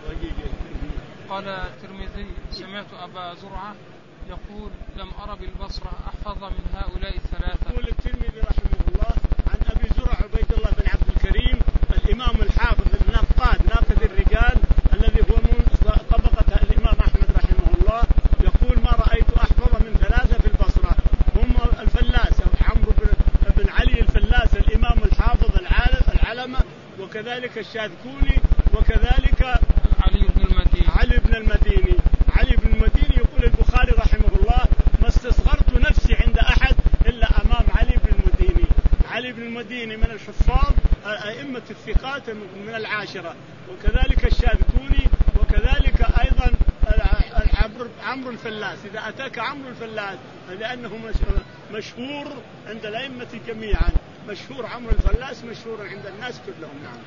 قال الترمذي سمعت أبا زرعة يقول لم أرى بالبصرة أحفظ من هؤلاء الثلاثة. يقول الترمذي رحمه الله عن أبي زرعة عبيد الله بن عبد الكريم الإمام الحافظ النقاد ناقد الرجال الذي هو من طبقة الإمام أحمد رحمه الله، يقول ما رأيت أحفظ من ثلاثة في البصرة، هم الفلاس عمرو بن علي الفلاس الإمام الحافظ العلمة، وكذلك الشاذكوني، وكذلك علي بن المديني. علي بن المديني علي بن المديني يقول البخاري رحمه الله ما استصغرت نفسي عند أحد إلا أمام علي بن المديني. علي بن المديني من الحفاظ أئمة الثقات من العاشرة، وكذلك الشاذكوني، وكذلك أيضا عمرو الفلاس. إذا أتاك عمرو الفلاس لأنه مشهور عند الأئمة جميعا، مشهور عمرو الفلاس مشهور عند الناس كلهم. نعم.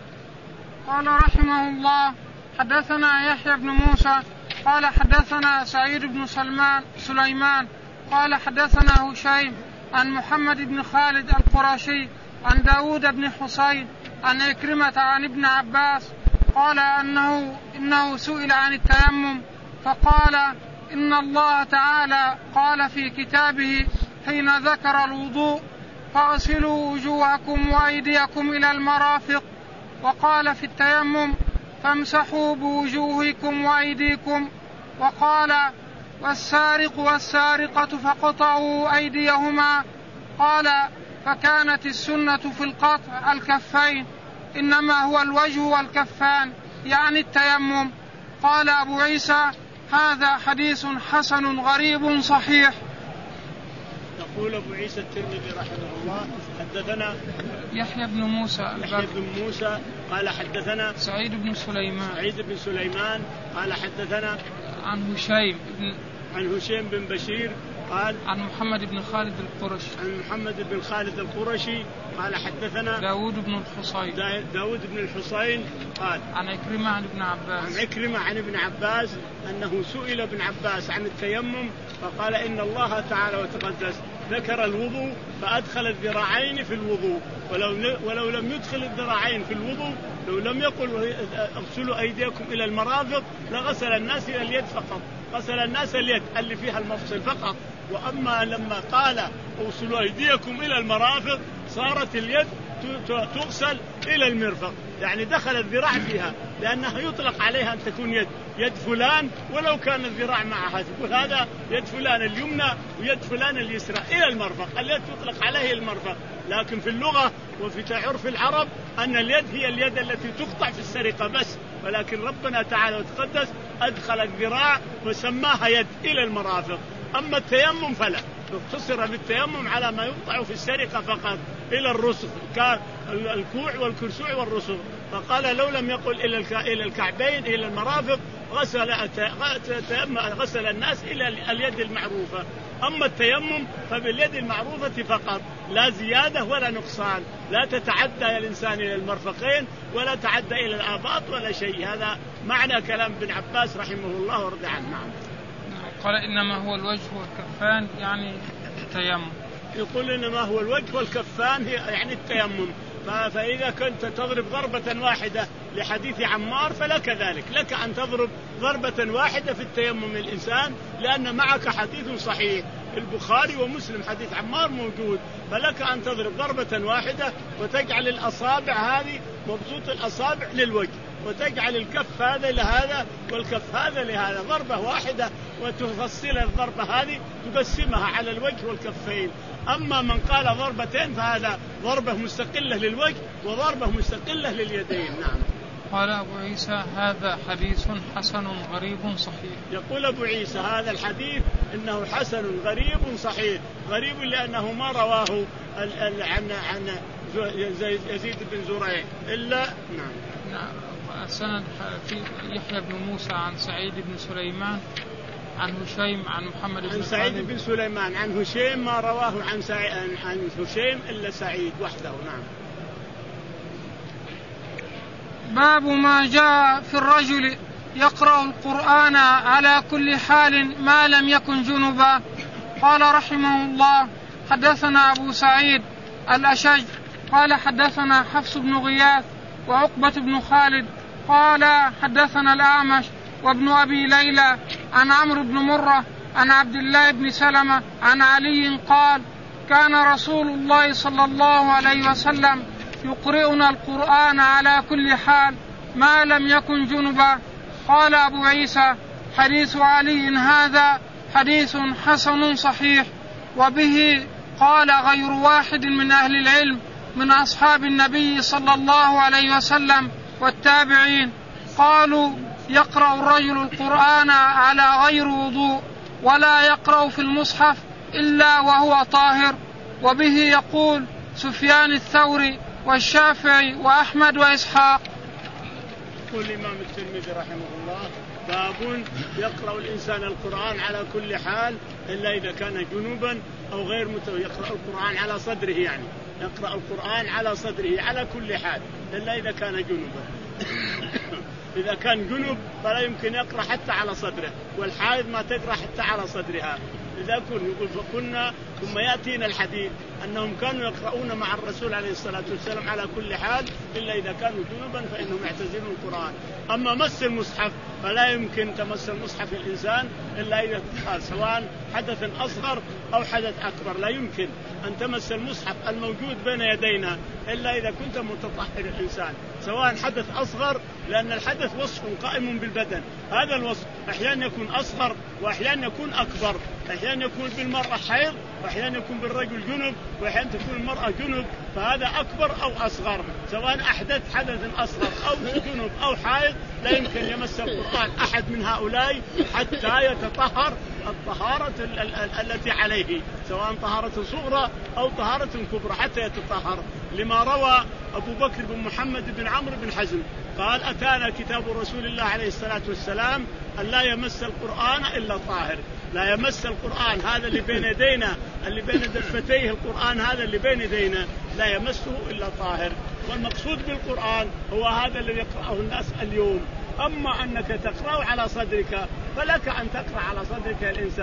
قال رحمه الله حدثنا يحيى بن موسى قال حدثنا سعيد بن سلمان سليمان قال حدثنا هشيم عن محمد بن خالد القرشي عن داود بن حسين عن عكرمة عن ابن عباس قال أنه إنه سئل عن التيمم فقال إن الله تعالى قال في كتابه حين ذكر الوضوء فاغسلوا وجوهكم وأيديكم إلى المرافق، وقال في التيمم فامسحوا بوجوهكم وأيديكم، وقال والسارق والسارقة فقطعوا أيديهما. قال فكانت السنة في القطع الكفين، إنما هو الوجه والكفان يعني التيمم. قال أبو عيسى هذا حديث حسن غريب صحيح. يقول أبو عيسى الترمذي رحمه الله حدثنا يحيى بن موسى يحيى بن موسى قال حدثنا سعيد بن سليمان سعيد بن سليمان قال حدثنا عن هشيم بن عن هشيم بن بشير قال عن محمد بن خالد القرشي عن محمد بن خالد القرشي قال حدثنا داود بن الحصين دا داود بن الحصين قال عن عكرمة عن ابن عباس عن عكرمة عن ابن عباس أنه سئل ابن عباس عن التيمم فقال إن الله تعالى وتقدس ذكر الوضوء فأدخل الذراعين في الوضوء، ولو ولو لم يدخل الذراعين في الوضوء، لو لم يقل اغسلوا أيديكم إلى المرافق لغسل الناس إلى اليد فقط، غسل الناس اليد اللي فيها المفصل فقط. وأما لما قال اغسلوا أيديكم إلى المرافق صارت اليد تغسل إلى المرفق، يعني دخل الذراع فيها، لأنها يطلق عليها أن تكون يد يد فلان ولو كان الذراع معها، تقول هذا يد فلان اليمنى ويد فلان اليسرى إلى المرفق. اليد تطلق عليه المرفق، لكن في اللغة وفي عرف العرب أن اليد هي اليد التي تقطع في السرقة بس، ولكن ربنا تعالى وتقدس أدخل الذراع وسماها يد إلى المرافق. أما التيمم فلا، اقتصر بالتيمم على ما يقطع في السرقة فقط إلى الرسغ، الكوع والكرسوع والرسغ. فقال لو لم يقل إلى الكعبين إلى المرافق غسل غسل الناس إلى اليد المعروفة. أما التيمم فباليد المعروفة فقط، لا زيادة ولا نقصان، لا تتعدى الإنسان إلى المرفقين ولا تعدى إلى الآباط ولا شيء. هذا معنى كلام ابن عباس رحمه الله ورضي عنه. نعم. قال إنما هو الوجه والكفان يعني التيمم. يقول إنما هو الوجه والكفان يعني التيمم. فإذا كنت تضرب ضربة واحدة لحديث عمار فلك ذلك، لك أن تضرب ضربة واحدة في التيمم الإنسان، لأن معك حديث صحيح البخاري ومسلم حديث عمار موجود، فلك أن تضرب ضربة واحدة وتجعل الأصابع هذه مبسوط الأصابع للوجه، وتجعل الكف هذا لهذا والكف هذا لهذا، ضربة واحدة وتفصل الضربة هذه تقسمها على الوجه والكفين. أما من قال ضربتين فهذا ضربة مستقلة للوجه وضربة مستقلة لليدين. نعم. قال أبو عيسى هذا حديث حسن غريب صحيح. يقول أبو عيسى هذا الحديث إنه حسن غريب صحيح. غريب لأنه ما رواه عن عن يزيد بن زريع إلا. نعم. نعم. السند في يحيى بن موسى عن سعيد بن سليمان عن هشيم عن محمد بن عن سعيد بن سليمان عن هشيم ما رواه عن سعيد عن هشيم إلا سعيد وحده. نعم. باب ما جاء في الرجل يقرأ القرآن على كل حال ما لم يكن جنبا. قال رحمه الله حدثنا أبو سعيد الأشج قال حدثنا حفص بن غياث وعقبة بن خالد قال حدثنا الأعمش وابن أبي ليلى عن عمرو بن مرة عن عبد الله بن سلمة عن علي قال كان رسول الله صلى الله عليه وسلم يقرئنا القرآن على كل حال ما لم يكن جنبا. قال أبو عيسى حديث علي هذا حديث حسن صحيح، وبه قال غير واحد من أهل العلم من أصحاب النبي صلى الله عليه وسلم والتابعين. قالوا يقرأ الرجل القرآن على غير وضوء ولا يقرأ في المصحف إلا وهو طاهر، وبه يقول سفيان الثوري والشافعي وأحمد وإسحاق. يقول الإمام الترمذي رحمه الله باب يقرأ الإنسان القرآن على كل حال إلا إذا كان جنوبا أو غير متوضئ. يقرأ القرآن على صدره، يعني يقرأ القرآن على صدره على كل حال إلا إذا كان جنوبا. إذا كان جنوب فلا يمكن يقرأ حتى على صدره، والحائض ما تقرأ حتى على صدرها. إذا كن يقول فكنا ثم يأتينا الحديث أنهم كانوا يقرؤون مع الرسول عليه الصلاة والسلام على كل حال إلا إذا كانوا جنوبا فإنهم يعتزلون القرآن. أما مس المصحف فلا يمكن تمس المصحف الإنسان إلا إذا قال سواء حدث أصغر أو حدث أكبر، لا يمكن أن تمس المصحف الموجود بين يدينا إلا إذا كنت متطهر الإنسان، سواء حدث أصغر لأن الحدث وصف قائم بالبدن، هذا الوصف أحيانا يكون أصغر وأحيانا يكون أكبر، أحيانا يكون بالمرأة حيض وأحيانا يكون بالرجل جنب وأحيانا تكون المرأة جنب، فهذا أكبر أو أصغر، سواء أحدث حدث أصغر أو جنب أو حائض لا يمكن يمس القرآن أحد من هؤلاء حتى يتطهر الطهارة التي عليه، سواء طهارة صغرى أو طهارة كبرى حتى يتطهر. لما روى أبو بكر بن محمد بن عمرو بن حزم قال أتانا كتاب رسول الله عليه الصلاة والسلام أن لا يمس القرآن إلا طاهر، لا يمس القرآن هذا اللي بين يدينا اللي بين دفتيه القرآن هذا اللي بين يدينا لا يمسه إلا طاهر. والمقصود بالقرآن هو هذا الذي يقرأه الناس اليوم. أما أنك تقرأ على صدرك فلك أن تقرأ على صدرك الإنسان،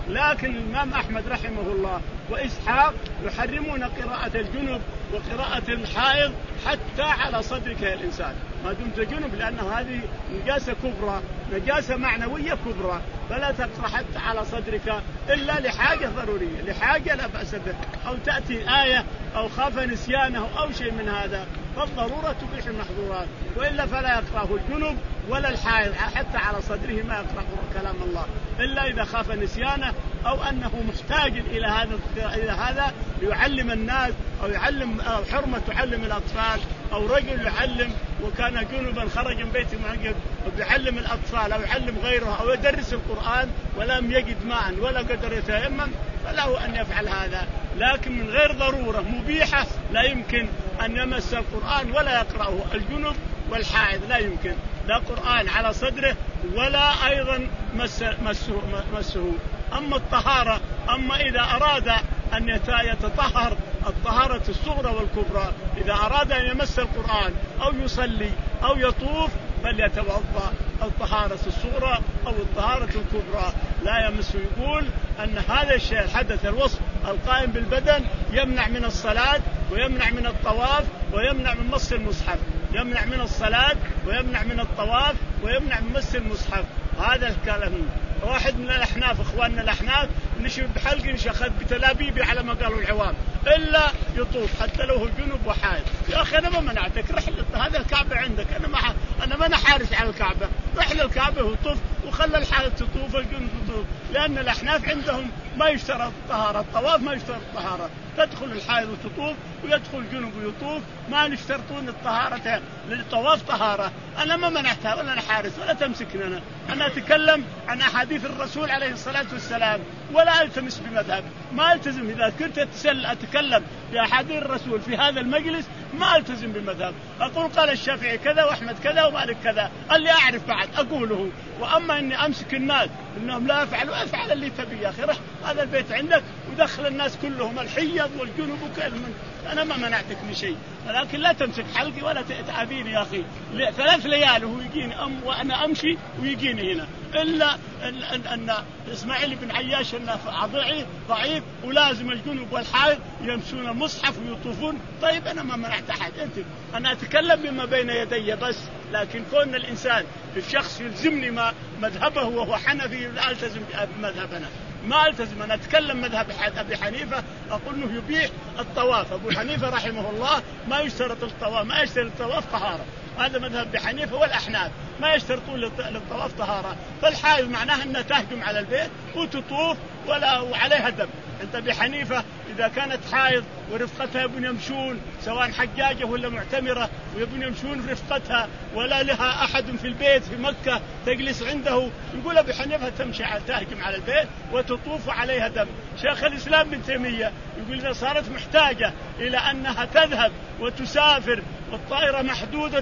لكن الإمام أحمد رحمه الله وإسحاق يحرمون قراءة الجنب وقراءة الحائض حتى على صدرك يا الإنسان ما دمت جنب، لأن هذه نجاسة كبرى، نجاسة معنوية كبرى، فلا تقرأ حتى على صدرك إلا لحاجة ضرورية، لحاجة لا بأس به، أو تأتي آية أو خاف نسيانه أو شيء من هذا، فالضرورة تبيح المحظورات، وإلا فلا يقرأه الجنب ولا الحائض حتى على صدره ما يقرأ كلام الله إلا إذا خاف نسيانه أو أنه محتاج إلى هذا إلى هذا ليعلم الناس، أو يعلم أو حرمة تعلم الأطفال، أو رجل يعلم وكان جنبا خرج من بيته معجب ويعلم الأطفال أو يعلم غيره أو يدرس القرآن ولم يجد ماء ولا قدر يتيمم فله أن يفعل هذا، لكن من غير ضرورة مبيحة لا يمكن أن يمس القرآن ولا يقرأه الجنب والحائض، لا يمكن لا قرآن على صدره ولا أيضا مس مسه, مسه. أما الطهارة، أما إذا أراد أن يتطهر الطهارة الصغرى والكبرى، إذا أراد أن يمس القرآن أو يصلي أو يطوف فليتوضأ الطهارة الصغرى أو الطهارة الكبرى لا يمس. يقول أن هذا الشيء الحدث الوصف القائم بالبدن يمنع من الصلاة ويمنع من الطواف ويمنع من مس المصحف، يمنع من الصلاة ويمنع من الطواف ويمنع من مس المصحف. هذا الكلام واحد من الأحناف، إخواننا الأحناف نشب بحلق نشخذ بتلابيبي على ما قالوا العوام إلا يطوف حتى لو هو جنوب وحائض. يا أخي أنا ما منعتك، رحلة هذا الكعبة عندك، أنا ما أنا ما أنا حارس على الكعبة، رحل الكعبة وطوف وخلى الحائض تطوف الجنوب تطوف، لأن الأحناف عندهم ما يشترط الطهارة، الطواف ما يشترط الطهارة، تدخل الحائض وتطوف ويدخل الجنوب ويطوف، ما نشترطون الطهارة للطواف طهارة. أنا ما منعتها ولا أنا حارس ولا تمسكني، أنا أنا أتكلم عن أحاديث الرسول عليه الصلاة والسلام ولا ألتمس بمذهب، ما ألتزم إذا كنت أتكلم بأحاديث الرسول في هذا المجلس ما ألتزم بمذهب، أقول قال الشافعي كذا وأحمد كذا ومالك كذا اللي أعرف بعد أقوله، وأما إني أمسك الناس إنهم لا يفعلوا أفعل اللي تبي يا أخي، رح هذا البيت عندك ودخل الناس كلهم الحيض والجنوب وكل من أنا ما منعتك من شيء، ولكن لا تمسك حلقي ولا تأذيني يا أخي. ثلاث ليال وهو يجيني أم وأنا أمشي ويجيني هنا، إلا أن, أن إسماعيل بن عياش أنه ضعيف ضعيف ولازم الجنوب والحائض يمسون المصحف ويطوفون. طيب أنا ما منعت أحد، أنت أنا أتكلم بما بين يدي بس، لكن كون الإنسان الشخص يلزمني ما مذهبه وهو حنفي لا ألتزم بمذهبنا، ما ألتزم. أنا أتكلم مذهب أبي حنيفة أقول إنه يبيح الطواف، أبو حنيفة رحمه الله ما يشترط الطواف، ما يشترط الطواف طهارة، هذا مذهب أبي حنيفة والأحناف ما يشترطون للطواف طهارة. فالحائض معناها أنها تهجم على البيت وتطوف ولا وعليها دم. أنت أبي حنيفة إذا كانت حائض ورفقتها يبون يمشون سواء حجاجة ولا معتمرة ويبون يمشون رفقتها ولا لها أحد في البيت في مكة تجلس عنده، يقول أبي حنيفة تمشي تهجم على البيت وتطوف عليها دم. شيخ الإسلام ابن تيمية يقول إذا صارت محتاجة إلى أنها تذهب وتسافر والطائرة محدودة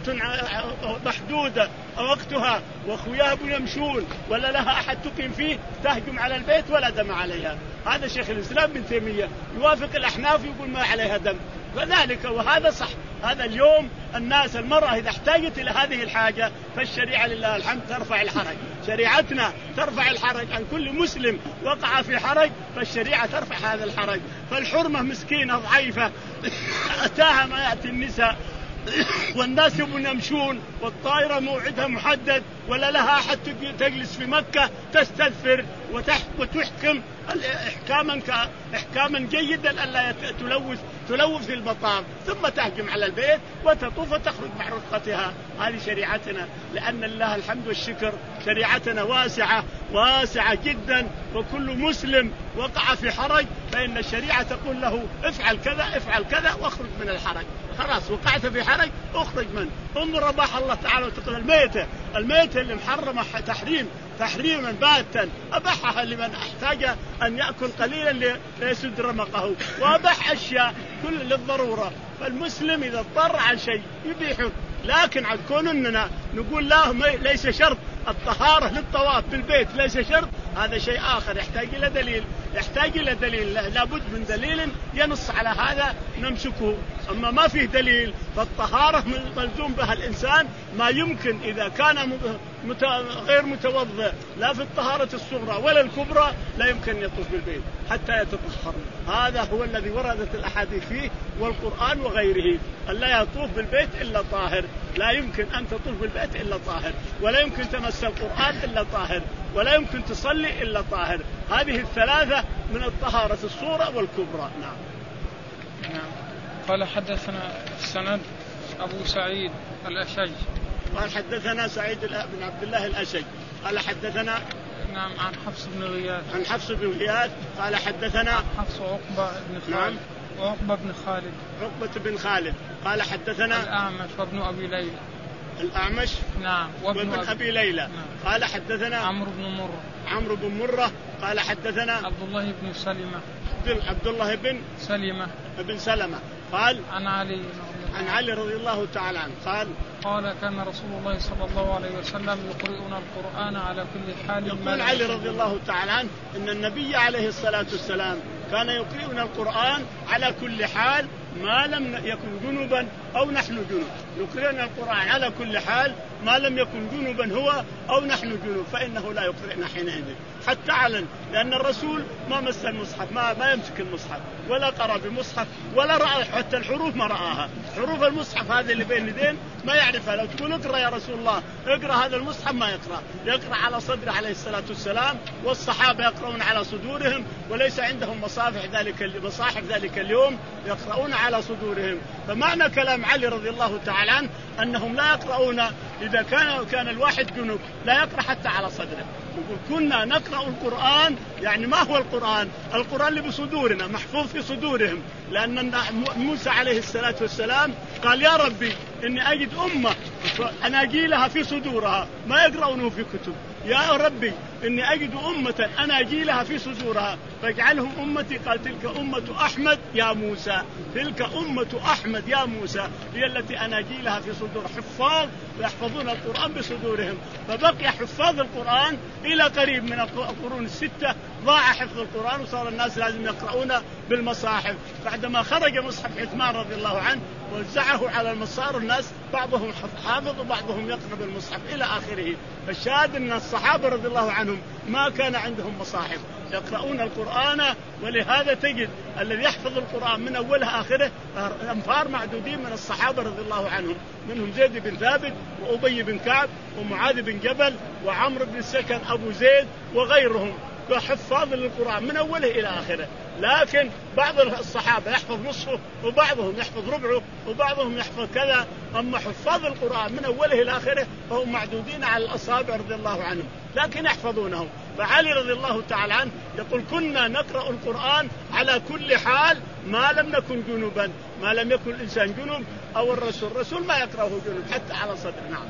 محدودة وقتها وأخوياها يمشون ولا لها أحد تقيم فيه تهجم على البيت ولا دم عليها. هذا شيخ الإسلام ابن تيمية يوافق الأحناف يقول ما عليها دم، فذلك وهذا صح. هذا اليوم الناس المرأة إذا احتاجت إلى هذه الحاجة فالشريعة لله الحمد ترفع الحرج، شريعتنا ترفع الحرج عن كل مسلم وقع في حرج، فالشريعة ترفع هذا الحرج. فالحرمة مسكينة ضعيفة أتاها ما يأتي النساء والناس يبون يمشون والطائرة موعدها محدد ولا لها أحد تجلس في مكة تستذفر وتحكم احكاما احكاما جيدا الا تلوث تلوث المطار ثم تهجم على البيت وتطوف وتخرج مع رفقتها. هذه شريعتنا، لان الله الحمد والشكر شريعتنا واسعه واسعه جدا، وكل مسلم وقع في حرج فان الشريعه تقول له افعل كذا افعل كذا واخرج من الحرج. خلاص وقعت في حرج اخرج منه. انظر رباح الله تعالى وتقول الميتة الميتة اللي محرمة تحريم تحريما باتا أباحها لمن احتاج أن يأكل قليلا ليسد رمقه، وأباح أشياء كل للضرورة. فالمسلم إذا اضطر عن شيء يبيحه، لكن عن كون أننا نقول لا ليس شرط الطهارة للطواف بالبيت ليس شرط، هذا شيء آخر يحتاج إلى دليل يحتاج إلى دليل لابد من دليل ينص على هذا نمسكه. أما ما فيه دليل فالطهارة ملزوم بها الإنسان ما يمكن إذا كان غير متوضئ لا في الطهارة الصغرى ولا الكبرى لا يمكن يطوف بالبيت حتى يتطهر. هذا هو الذي وردت الأحاديث فيه والقرآن وغيره، أن لا يطوف بالبيت إلا طاهر. لا يمكن أن تطوف بالبيت إلا طاهر، ولا يمكن تمس القرآن إلا طاهر، ولا يمكن تصلي إلا طاهر. هذه الثلاثة من الطهارة الصغرى والكبرى. نعم. نعم. قال حدثنا السند أبو سعيد الأشج قال حدثنا سعيد بن عبد الله الأشج قال حدثنا نعم عن حفص بن غياث عن حفص بن غياث قال حدثنا عن حفص عقبة بن خالد نعم. وعقبة بن خالد عقبة بن خالد قال حدثنا الأعمش وابن أبي ليلى الأعمش نعم وابن, وابن أبي ليلى نعم. قال حدثنا عمرو بن مرة عمرو بن مرة قال حدثنا عبد الله بن سلمة عبد الله بن سلمة بن سلمة قال عن علي عن علي رضي الله تعالى عنه قال قال كان رسول الله صلى الله عليه وسلم يقرئنا القرآن على كل حال. يقول علي رضي الله تعالى عنه إن النبي عليه الصلاة والسلام كان يقرئنا القرآن على كل حال ما لم يكن جنبا أو نحن جنب. يقرئنا القرآن على كل حال ما لم يكن جنبا هو أو نحن جنب، فإنه لا يقرئنا حينئذ حتى علن، لأن الرسول ما مس المصحف، ما, ما يمسك المصحف ولا قرأ بالمصحف ولا رأى حتى الحروف ما رآها. حروف المصحف هذه اللي بين يدين ما يعرفها. لو تقول اقرأ يا رسول الله اقرأ هذا المصحف ما يقرأ، يقرأ على صدره عليه الصلاة والسلام، والصحابة يقرؤون على صدورهم وليس عندهم مصاحف ذلك مصاحف ذلك اليوم، يقرؤون على صدورهم. فمعنى كلام علي رضي الله تعالى عنه أنهم لا يقرؤون إذا كان كان الواحد جنوب لا يقرأ حتى على صدره. يقول كنا نقرأ القرآن، يعني ما هو القرآن؟ القرآن اللي بصدورنا محفوظ في صدورهم، لأن موسى عليه الصلاة والسلام قال يا ربي إني أجد أمة أناجيلها في صدورها ما يقرؤونه في كتب، يا ربي إني أجد أمة أناجيلها في صدورها فاجعلهم أمتي. قال تلك أمة أحمد يا موسى، تلك أمة أحمد يا موسى هي التي أناجيلها في صدور حفاظ يحفظون القرآن بصدورهم. فبقي حفاظ القرآن إلى قريب من القرون الستة ضاع حفظ القرآن وصار الناس لازم يقرؤون بالمصاحف. بعدما خرج مصحف عثمان رضي الله عنه وزعه على المصار الناس بعضهم حافظ وبعضهم يقرأ بالمصحف إلى آخره. فالشاهد أن الصحابة رضي الله عنهم ما كان عندهم مصاحف يقرؤون القرآن، ولهذا تجد الذي يحفظ القرآن من أولها آخره أنفار معدودين من الصحابة رضي الله عنهم، منهم زيد بن ثابت وأبي بن كعب ومعاذ بن جبل وعمرو بن السكن أبو زيد وغيرهم حفاظ للقرآن من أوله إلى آخره. لكن بعض الصحابة يحفظ نصفه وبعضهم يحفظ ربعه وبعضهم يحفظ كذا، أما حفاظ القرآن من أوله إلى آخره فهم معدودين على الأصابع رضي الله عنهم لكن يحفظونه. فعلي رضي الله تعالى عنه يقول كنا نقرأ القرآن على كل حال ما لم نكن جنوبا، ما لم يكن الإنسان جنوب أو الرسول الرسول ما يقرأه جنوب حتى على صدر. نعم.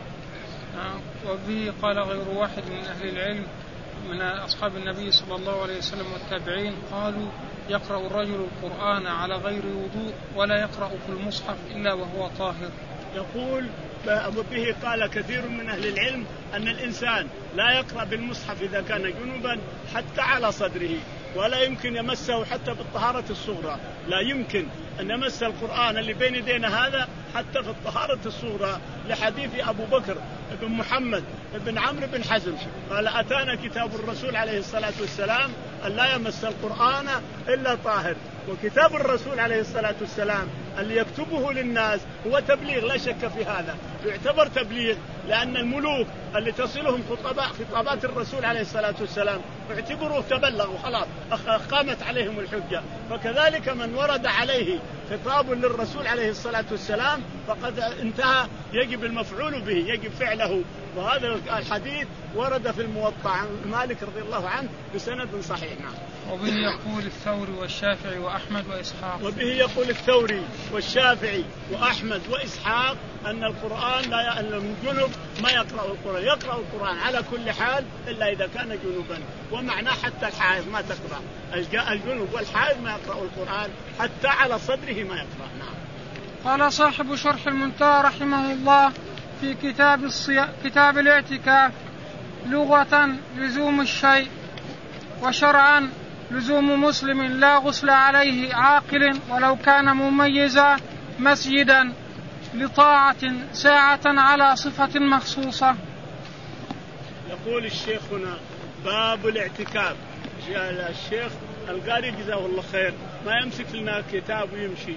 وبه قال غير واحد من أهل العلم من أصحاب النبي صلى الله عليه وسلم والتابعين قالوا يقرأ الرجل القرآن على غير وضوء ولا يقرأ في المصحف إلا وهو طاهر. يقول به قال كثير من أهل العلم أن الإنسان لا يقرأ بالمصحف إذا كان جنوبا حتى على صدره، ولا يمكن يمسه حتى بالطهارة الصغرى، لا يمكن أن يمس القرآن اللي بين يدينا هذا حتى في الطهارة الصغرى، لحديث أبو بكر بن محمد بن عمرو بن حزم قال أتانا كتاب الرسول عليه الصلاة والسلام أن لا يمس القرآن إلا طاهر. وكتاب الرسول عليه الصلاة والسلام اللي يكتبه للناس هو تبليغ لا شك في هذا، يعتبر تبليغ، لأن الملوك اللي تصلهم خطابات الرسول عليه الصلاة والسلام اعتبروه تبلغوا خلاص قامت عليهم الحجة. فكذلك من ورد عليه خطاب للرسول عليه الصلاة والسلام فقد انتهى، يجب المفعول به، يجب فعله. وهذا الحديث ورد في الموطأ عن مالك رضي الله عنه بسند صحيح. نعم. وبه يقول الثوري والشافعي وأحمد وإسحاق. وبه يقول الثوري والشافعي وأحمد وإسحاق أن القرآن لا الجنب ما يقرأ القرآن، يقرأ القرآن على كل حال إلا إذا كان جنوبا، ومعناه حتى الحائض ما تقرأ، الجنوب والحائض ما يقرأ القرآن حتى على صدره ما يقرأ. نعم. قال صاحب شرح المنتهى رحمه الله في كتاب الصي... كتاب الاعتكاف: لغة لزوم الشيء، وشرعا لزوم مسلم لا غسل عليه عاقل ولو كان مميزا مسجدا لطاعة ساعة على صفة مخصوصة. يقول الشيخ هنا باب الاعتكاف. الشيخ القاري جزاه الله خير ما يمسك لنا كتاب ويمشي،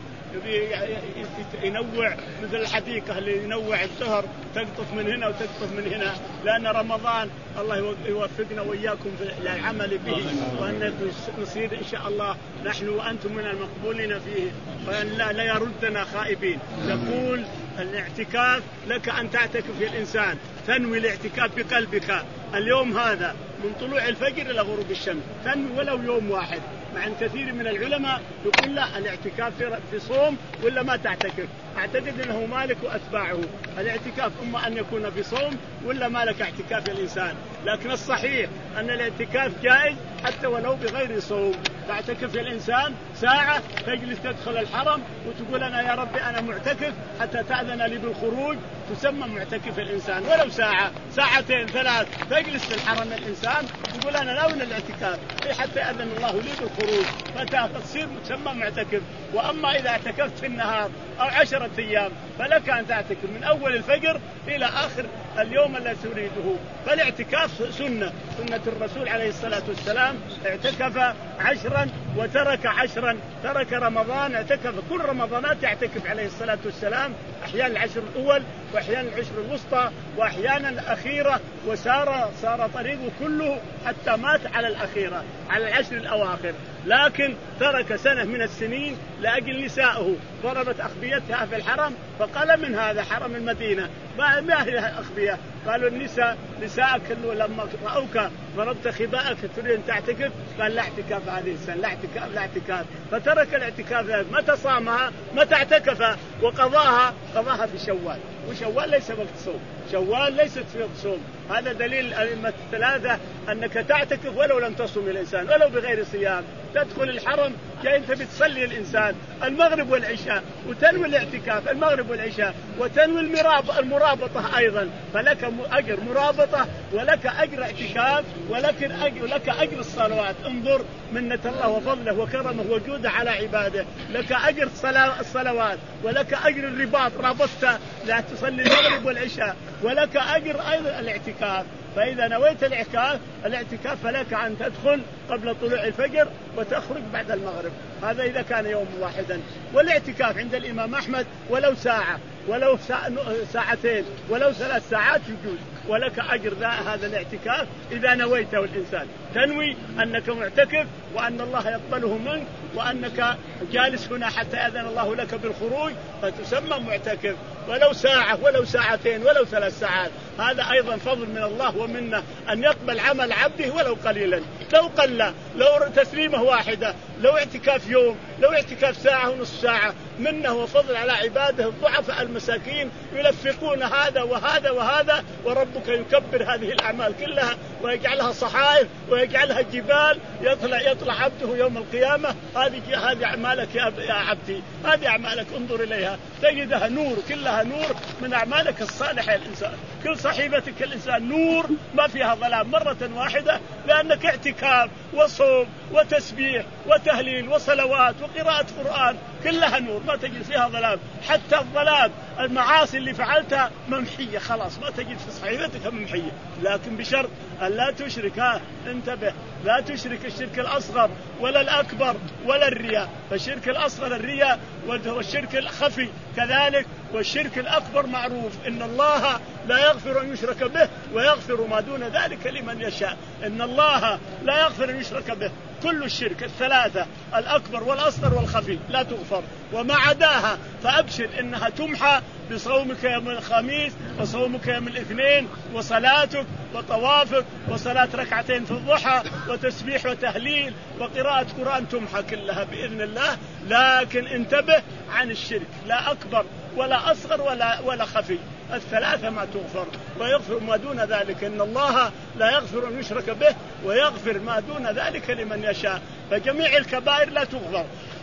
ينوع مثل الحديقة اللي ينوع الزهر، تقطف من هنا وتقطف من هنا، لأن رمضان الله يوفقنا وإياكم في العمل به، وأن نصير إن شاء الله نحن وأنتم من المقبولين فيه، وأن لا, لا يردنا خائبين. يقول الاعتكاف لك أن تعتكف الإنسان، تنوي الاعتكاف بقلبك اليوم هذا من طلوع الفجر إلى غروب الشمس، تنوي ولو يوم واحد. مع كثير من العلماء يقول لا الاعتكاف في صوم ولا ما تعتكف. أعتقد أنه مالك وأتباعه الاعتكاف إما أن يكون في صوم ولا مالك اعتكاف الإنسان، لكن الصحيح أن الاعتكاف جائز حتى ولو بغير صوم. تعتكف الإنسان ساعة، تجلس تدخل الحرم وتقول أنا يا ربي أنا معتكف حتى تأذن لي بالخروج، تسمى معتكف الإنسان. ولو ساعة ساعتين ثلاث تجلس في الحرم الإنسان تقول أنا ناوي الاعتكاف حتى يأذن الله لي بالخروج، فتصير تسمى معتكف. وأما إذا اعتكفت في النهار أو عشرة أيام فلك أن تعتكف من أول الفجر إلى آخر اليوم الذي تريده. فالاعتكاف سنة سنة الرسول عليه الصلاة والسلام، اعتكف عشرا وترك عشرا، ترك رمضان اعتكف كل رمضانات يعتكف عليه الصلاة والسلام، أحيانا العشر الأول وأحيانا العشر الوسطى وأحيانا الأخيرة، وسار سار طريقه كله حتى مات على الأخيرة على العشر الأواخر. لكن ترك سنة من السنين لأجل نسائه، ضربت أخبيتها في الحرم فقال من هذا حرم المدينة ما هي أخبية؟ قالوا النساء نساءك لما رأوك ضربت خباءك تريد أن تعتكف، قال لا اعتكاف هذه السنة، لا اعتكاف لا اعتكاف. فترك الاعتكاف. متى صامها؟ متى اعتكف وقضاها؟ قضاها في شوال، وشوال ليس وقت صوم، شوال ليست في وقت صوم. هذا دليل الأئمة الثلاثة أنك تعتكف ولو لم تصم الإنسان ولو بغير صيام. تدخل الحرم جاي أنت بتصلي الإنسان المغرب والعشاء وتنوي الاعتكاف المغرب والعشاء وتنوي المرابطة أيضا، فلك أجر مرابطة ولك أجر اعتكاف ولكن أجر لك أجر الصلوات. انظر منة الله وفضله وكرمه وجوده على عباده، لك أجر الصلوات ولك أجر الرباط، رابطت لا تصلي المغرب والعشاء، ولك أجر أيضا الاعتكاف. فإذا نويت الاعتكاف الاعتكاف فلك أن تدخل قبل طلوع الفجر وتخرج بعد المغرب، هذا إذا كان يوم واحدا. والاعتكاف عند الإمام أحمد ولو ساعة ولو ساعتين ولو ثلاث ساعات يجوز، ولك أجر هذا الاعتكاف إذا نويته الإنسان. تنوي أنك معتكف وأن الله يقبله منك وأنك جالس هنا حتى يأذن الله لك بالخروج، فتسمى معتكف. ولو ساعة ولو ساعتين ولو ثلاث ساعات، هذا أيضا فضل من الله ومنه أن يقبل عمل عبده ولو قليلا، لو قل، لو تسليمة واحدة، لو اعتكاف يوم، لو اعتكاف ساعة ونصف ساعة، منه وفضل على عباده الضعفاء المساكين يلفقون هذا وهذا وهذا، وربك يكبر هذه الأعمال كلها ويجعلها صحائف ويجعلها جبال، يطلع يطلع عبده يوم القيامة هذه هذه أعمالك يا عبدي، هذه أعمالك انظر إليها تجدها نور، كلها نور من أعمالك الصالحة يا الإنسان. كل صحيفتك الإنسان نور ما فيها ظلام مرة واحدة، لأنك اعتكاف وصوم وتسبيح وتهليل وصلوات وقراءة قرآن كلها نور ما تجد فيها ظلام. حتى الظلام المعاصي اللي فعلتها ممحية خلاص ما تجد في صحيفتك ممحية، لكن بشرط أن لا تشرك. ها انتبه، لا تشرك الشرك الأصغر ولا الأكبر ولا الرياء، فالشرك الأصغر الرياء والشرك الخفي كذلك، والشرك الأكبر معروف إن الله لا يغفر أن يشرك به ويغفر ما دون ذلك لمن يشاء. إن الله لا يغفر أن يشرك به، كل الشرك الثلاثة الأكبر والأصغر والخفي لا تغفر، وما عداها فأبشر إنها تمحى بصومك يوم الخميس وصومك يوم الاثنين وصلاتك وطوافك وصلاة ركعتين في الضحى وتسبيح وتهليل وقراءة قرآن تمحى كلها بإذن الله. لكن انتبه عن الشرك، لا أكبر ولا أصغر ولا ولا خفي، الثلاثة ما تغفر، ويغفر ما دون ذلك. إن الله لا يغفر أن يشرك به ويغفر ما دون ذلك لمن يشاء. فجميع الكبائر لا تغفر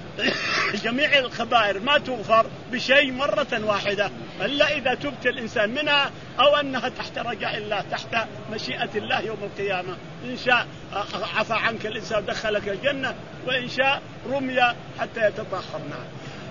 جميع الكبائر ما تغفر بشيء مرة واحدة إلا إذا تبت الإنسان منها أو أنها تحت رجاء الله، تحت مشيئة الله يوم القيامة. إن شاء عفى عنك الإنسان دخلك الجنة، وإن شاء رمي حتى يتطهر. نعم.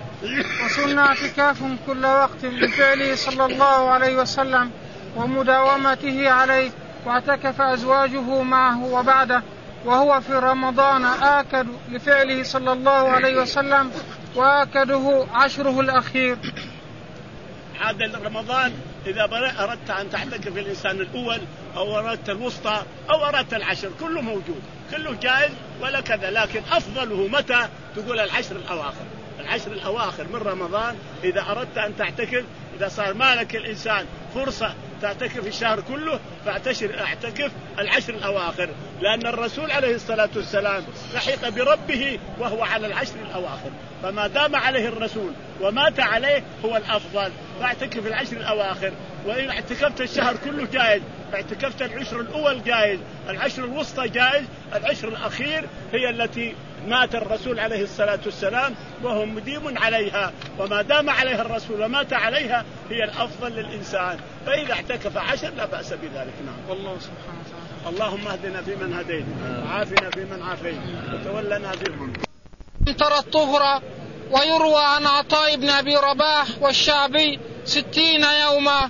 وسنة اعتكاف كل وقت بفعله صلى الله عليه وسلم ومداومته عليه، واعتكف أزواجه معه وبعده وهو في رمضان آكد لفعله صلى الله عليه وسلم وآكده عشره الأخير. هذا رمضان إذا أردت أن تعتكف الإنسان الأول أو أردت الوسطى أو أردت العشر كله موجود كله جائز ولا كذا، لكن أفضله متى تقول العشر الأواخر. العشر الأواخر من رمضان إذا أردت أن تعتكف، إذا صار مالك الإنسان فرصة تعتكف الشهر كله فاعتشر اعتكف العشر الأواخر، لأن الرسول عليه الصلاة والسلام لحق بربه وهو على العشر الأواخر، فما دام عليه الرسول ومات عليه هو الأفضل، فاعتكف العشر الأواخر. وإن اعتكفت الشهر كله جائز، اعتكفت العشر الأول جائز، العشر الوسطى جائز، العشر الأخير هي التي مات الرسول عليه الصلاة والسلام وهو مديم عليها، وما دام عليها الرسول ومات عليها هي الأفضل للإنسان، فإذا اعتكف عشر لا بأس بذلك. نعم. والله سبحانه وتعالى. اللهم اهدنا فيمن هديت وعافنا فيمن عافيت وتولنا فيمن ترى الطهر. ويروى عن عطاء بن أبي رباح والشعبي ستين يوما.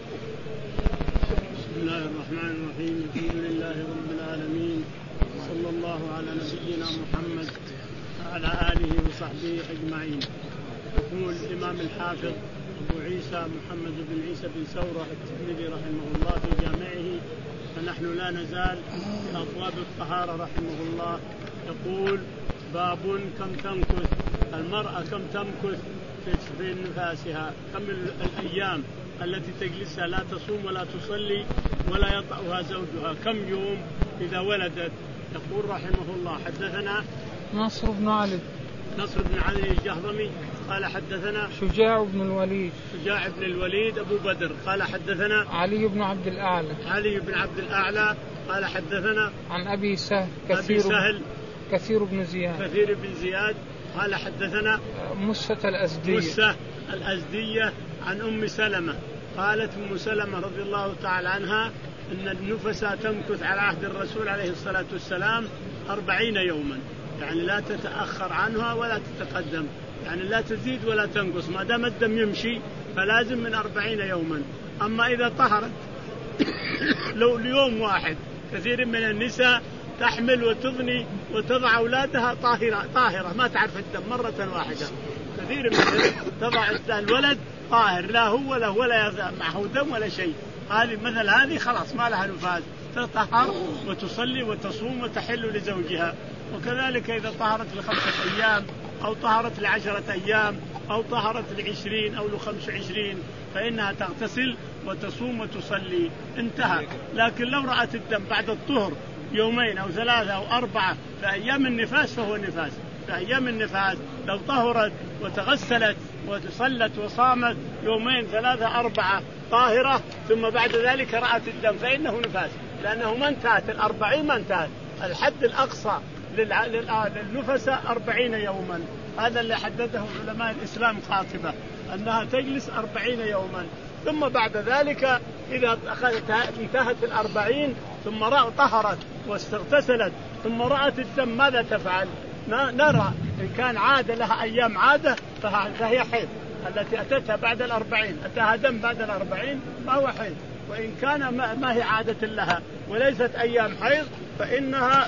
بسم الله الرحمن الرحيم، الحمد لله رب العالمين، صلى الله على نبينا محمد وعلى آله وصحبه أجمعين. يقول الإمام الحافظ أبو عيسى محمد بن عيسى بن ثورة الترمذي رحمه الله في جامعه، فنحن لا نزال في أبواب الطهارة رحمه الله. يقول: باب كم تمكث المرأة كم تمكث في نفاسها، كم الأيام التي تجلسها لا تصوم ولا تصلي ولا يطأها زوجها، كم يوم إذا ولدت. يقول رحمه الله: حدثنا نصر بن علي نصر بن علي الجهضمي قال حدثنا شجاع بن الوليد شجاع بن الوليد أبو بدر قال حدثنا علي بن عبد الأعلى علي بن عبد الأعلى قال حدثنا عن أبي سهل كثير, أبي سهل كثير بن زياد كثير بن زياد قال حدثنا مسة الأزدية مسة الأزدية عن أم سلمة قالت أم سلمة رضي الله تعالى عنها أن النفساء تمكث على عهد الرسول عليه الصلاة والسلام أربعين يوما، يعني لا تتأخر عنها ولا تتقدم، يعني لا تزيد ولا تنقص، ما دام الدم يمشي فلازم من أربعين يوما. أما إذا طهرت لو ليوم واحد، كثير من النساء تحمل وتغني وتضع أولادها طاهرة طاهرة ما تعرف الدم مرة واحدة، كثير من تضع الولد طاهر لا هو له ولا معه دم ولا شيء، هذه مثل هذه خلاص ما لها نفاذ، تطهر وتصلي وتصوم وتحل لزوجها. وكذلك إذا طهرت لخمسة أيام أو طهرت لعشرة أيام أو طهرت لعشرين أو لخمس وعشرين فإنها تغتسل وتصوم وتصلي، انتهى. لكن لو رأت الدم بعد الطهر يومين أو ثلاثة أو أربعة في أيام النفاس فهو نفاس، في أيام النفاس لو طهرت وتغسلت وتصلت وصامت يومين ثلاثة أربعة طاهرة ثم بعد ذلك رأت الدم فإنه نفاس، لأنه ما انتهت الأربعين، ما انتهت، الحد الأقصى للنفساء أربعين يوما، هذا اللي حدده علماء الإسلام قاطبة أنها تجلس أربعين يوما. ثم بعد ذلك إذا انتهت الأربعين ثم رأت طهرت واستغتسلت ثم رأت الدم ماذا تفعل؟ نرى إن كان عادة لها أيام عادة فهي حيض، التي أتتها بعد الأربعين أتاها دم بعد الأربعين فهو حيض، وإن كان ما هي عادة لها وليست أيام حيض فإنها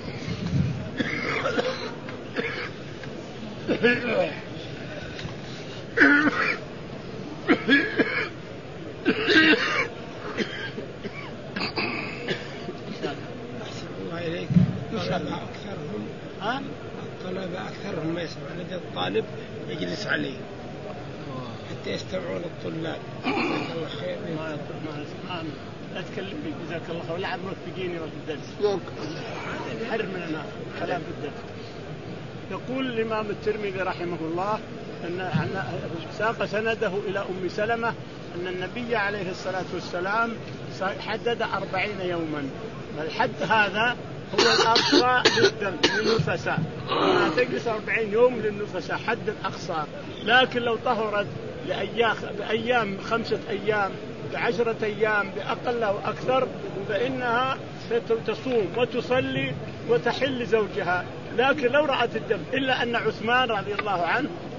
الله إليك الطلبة أكثرهم ها الطلبة أكثرهم ما يسمع لدى الطالب يجلس عليه حتى يستمعون الطلاب. جزاك الله خير. ما ما لا تكلمني جزاك الله خير، ولا عمرك تجيني وقت الدرس حرم لنا كلام في الدرس. يقول الإمام الترمذي رحمه الله أن ساق سنده إلى أم سلمة أن النبي عليه الصلاة والسلام حدد أربعين يوما، الحد هذا هو الأقصى للنفساء، ما تجلس أربعين يوم للنفساء حد الأقصى. لكن لو طهرت لأيام خمسة أيام بعشرة أيام بأقل أو أكثر فإنها تصوم وتصلي وتحل زوجها. لكن لو رأت الدم، إلا أن عثمان رضي الله عنه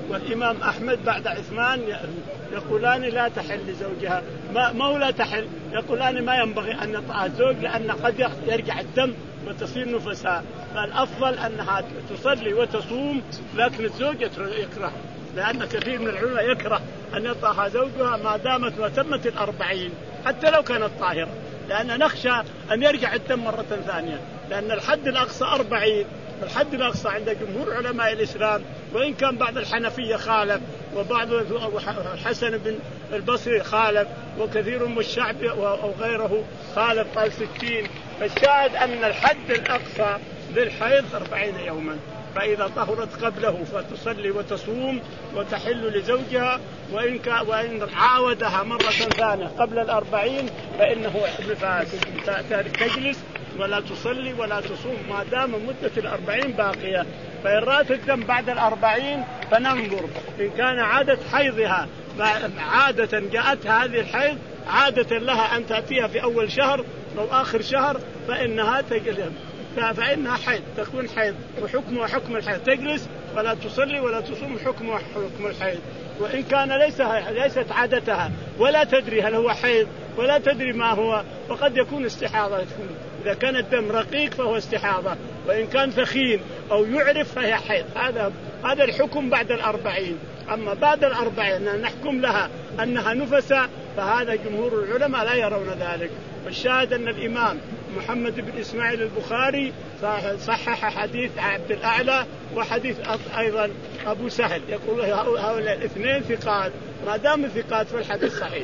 والإمام أحمد بعد عثمان يقولان لا تحل لزوجها، ما ما لا تحل، يقولان ما ينبغي أن يطأها الزوج لأن قد يرجع الدم وتصير نفساء، فالأفضل أنها تصلي وتصوم، لكن الزوج يكره، لأن كثير من العلماء يكره أن يطأها زوجها ما دامت وتمت الأربعين حتى لو كانت طاهرة، لأن نخشى أن يرجع الدم مرة ثانية، لأن الحد الأقصى أربعين، الحد الأقصى عند جمهور علماء الإسلام، وإن كان بعض الحنفية خالف وبعض الحسن بن البصري خالف وكثير من الشعب أو غيره خالف قال ستين، فالشاهد أن الحد الأقصى للحيض أربعين يوما، فإذا طهرت قبله فتصلي وتصوم وتحل لزوجها، وإن كان وإن عاودها مرة ثانية قبل الأربعين فإنه نفاس، تجلس ولا تصلي ولا تصوم ما دام مدة الأربعين باقية. فإن رأت الدم بعد الأربعين فننظر إن كان عادة حيضها عادة جاءتها هذه الحيض عادة لها أن تأتيها في أول شهر أو آخر شهر فإنها تجلس، فإنها حيض تكون حيض وحكمها حكم الحيض، تجلس ولا تصلي ولا تصوم حكمها حكم الحيض. وإن كان ليس ليست عادتها ولا تدري هل هو حيض ولا تدري ما هو، فقد يكون استحاضة. إذا كان الدم رقيق فهو استحاضة، وإن كان ثخين أو يعرف فهي حيض. هذا هذا الحكم بعد الأربعين. أما بعد الأربعين نحكم لها أنها نفسة فهذا جمهور العلماء لا يرون ذلك. والشاهد أن الإمام محمد بن إسماعيل البخاري صحح حديث عبد الأعلى وحديث أيضا أبو سهل، يقول هؤلاء الاثنين ثقات، ما دام ثقات فالحديث صحيح.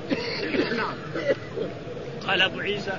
نعم. قال أبو عيسى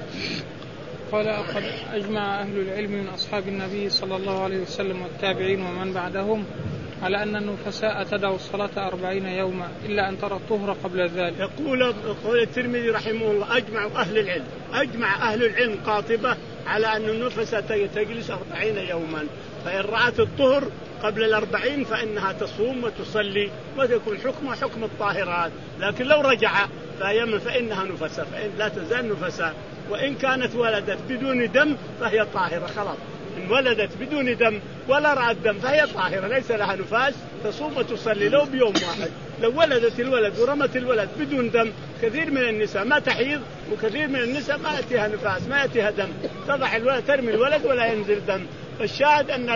قال قد أجمع أهل العلم من أصحاب النبي صلى الله عليه وسلم والتابعين ومن بعدهم على أن النفساء تدعو الصلاة أربعين يوما إلا أن ترى الطهر قبل ذلك. يقول قول الترمذي رحمه الله أجمع أهل العلم أجمع أهل العلم قاطبة على أن النفساء تجلس أربعين يوما، فإن رأت الطهر قبل الأربعين فإنها تصوم وتصلي وتكون حكمها حكم الطاهرات، لكن لو رجع فيمن فإنها نفساء، فإن لا تزال نفساء. وإن كانت ولدت بدون دم فهي طاهرة خلاص، إن ولدت بدون دم ولا رأت دم فهي طاهرة ليس لها نفاس، تصوم وتصلي لو بيوم واحد. لو ولدت الولد ورمت الولد بدون دم، كثير من النساء ما تحيض وكثير من النساء ما يأتيها نفاس ما يأتيها دم، تضع الولد ترمي الولد ولا ينزل دم. فالشاهد أن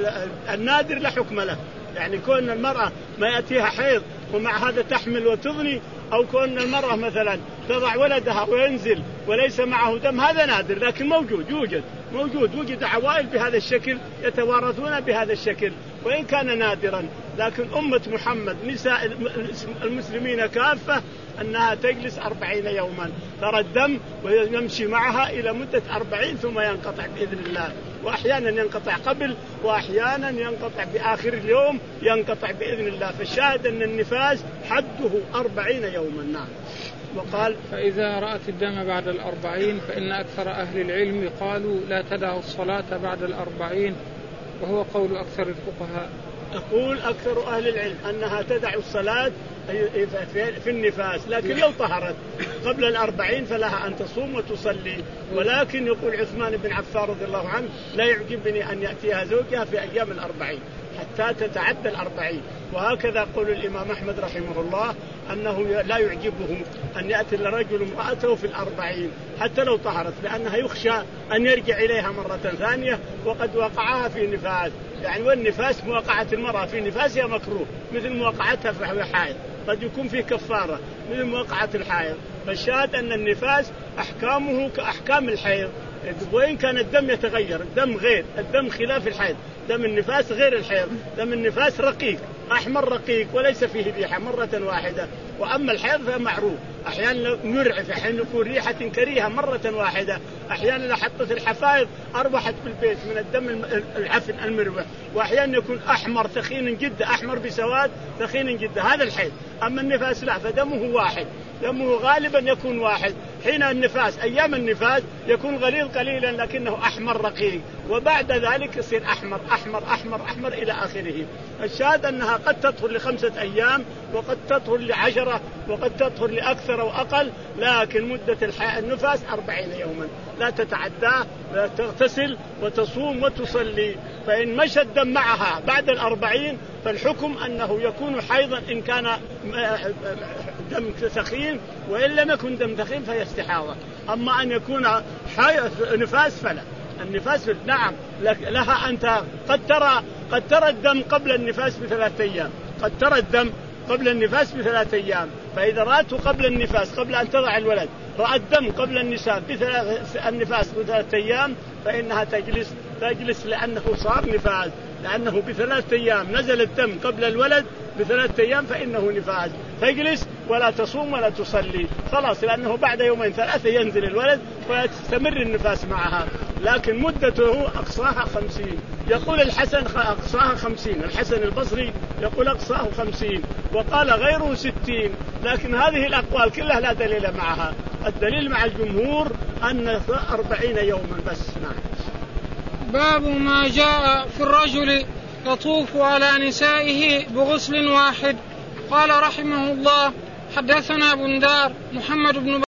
النادر لا حكم له، يعني كون المرأة ما يأتيها حيض ومع هذا تحمل وتضني، أو كون المرأة مثلا تضع ولدها وينزل وليس معه دم، هذا نادر، لكن موجود يوجد موجود وجد عوائل بهذا الشكل يتوارثون بهذا الشكل، وإن كان نادرا. لكن أمة محمد نساء المسلمين كافة أنها تجلس أربعين يوما، ترى الدم ويمشي معها إلى مدة أربعين ثم ينقطع بإذن الله، وأحيانا ينقطع قبل وأحيانا ينقطع بآخر اليوم ينقطع بإذن الله. فالشاهد أن النفاس حده أربعين يوما. نعم. وقال فإذا رأت الدم بعد الأربعين فإن أكثر أهل العلم قالوا لا تدع الصلاة بعد الأربعين، وهو قول أكثر الفقهاء. تقول أكثر أهل العلم أنها تدع الصلاة في النفاس، لكن لو طهرت قبل الأربعين فلها أن تصوم وتصلي. ولكن يقول عثمان بن عفان رضي الله عنه لا يعجبني أن يأتيها زوجها في أيام الأربعين حتى تتعدى الأربعين. وهكذا قول الإمام أحمد رحمه الله أنه لا يعجبه أن يأتي الرجل امرأته في الأربعين حتى لو طهرت، لأنها يخشى أن يرجع إليها مرة ثانية وقد وقعها في نفاس. يعني والنفاس مواقعة المرأة في نفاسها مكروه مثل مواقعتها في حائض، قد يكون فيه كفارة مثل مواقعة الحائض. فالشاهد أن النفاس أحكامه كأحكام الحيض، وإن كان الدم يتغير، الدم غير الدم خلاف الحيض، دم النفاس غير الحيض، دم النفاس رقيق أحمر رقيق وليس فيه ريحة مرة واحدة، وأما الحيض فمعروف أحيانا يرعف، أحيانا يكون ريحة كريهة مرة واحدة، أحيانا إذا حطت الحفايض أربحت بالبيت من الدم العفن المروح، وأحيانا يكون أحمر ثخين جدا، أحمر بسواد ثخين جدا، هذا الحيض. أما النفاس لا، فدمه واحد دمه غالبا يكون واحد. حين النفاس أيام النفاس يكون غليظ قليلا لكنه أحمر رقيق، وبعد ذلك يصير أحمر أحمر أحمر أحمر إلى آخره. الشاهد أنها قد تطهر لخمسة أيام وقد تطهر لعشرة وقد تطهر لأكثر وأقل، لكن مدة النفاس أربعين يوما لا تتعداه، لا تغتسل وتصوم وتصلي. فإن مشى الدم معها بعد الأربعين فالحكم أنه يكون حيضا إن كان دم ثخين، وإن لم يكن دم ثخين فهي استحاضة. أما أن يكون نفاس فلا. النفاس نعم لها أنت قد ترى قد ترى الدم قبل النفاس بثلاثة أيام، قد ترى الدم قبل النفاس بثلاثة أيام، فإذا رأته قبل النفاس قبل أن تضع الولد رأى الدم قبل النساء بثلاث النفاس بثلاثة أيام فإنها تجلس تجلس لأنه صار نفاس، لأنه بثلاثة أيام نزل الدم قبل الولد بثلاثة أيام فإنه نفاس، تجلس ولا تصوم ولا تصلي خلاص، لأنه بعد يومين ثلاثة ينزل الولد ويستمر النفاس معها. لكن مدته أقصاها خمسين. يقول الحسن أقصاها خمسين، الحسن البصري يقول أقصاه خمسين، وقال غيره ستين. لكن هذه الأقوال كلها لا دليل معها، الدليل مع الجمهور أن أربعين يوما بس. نعم. باب ما جاء في الرجل يطوف على نسائه بغسل واحد. قال رحمه الله: حدثنا بندار محمد بن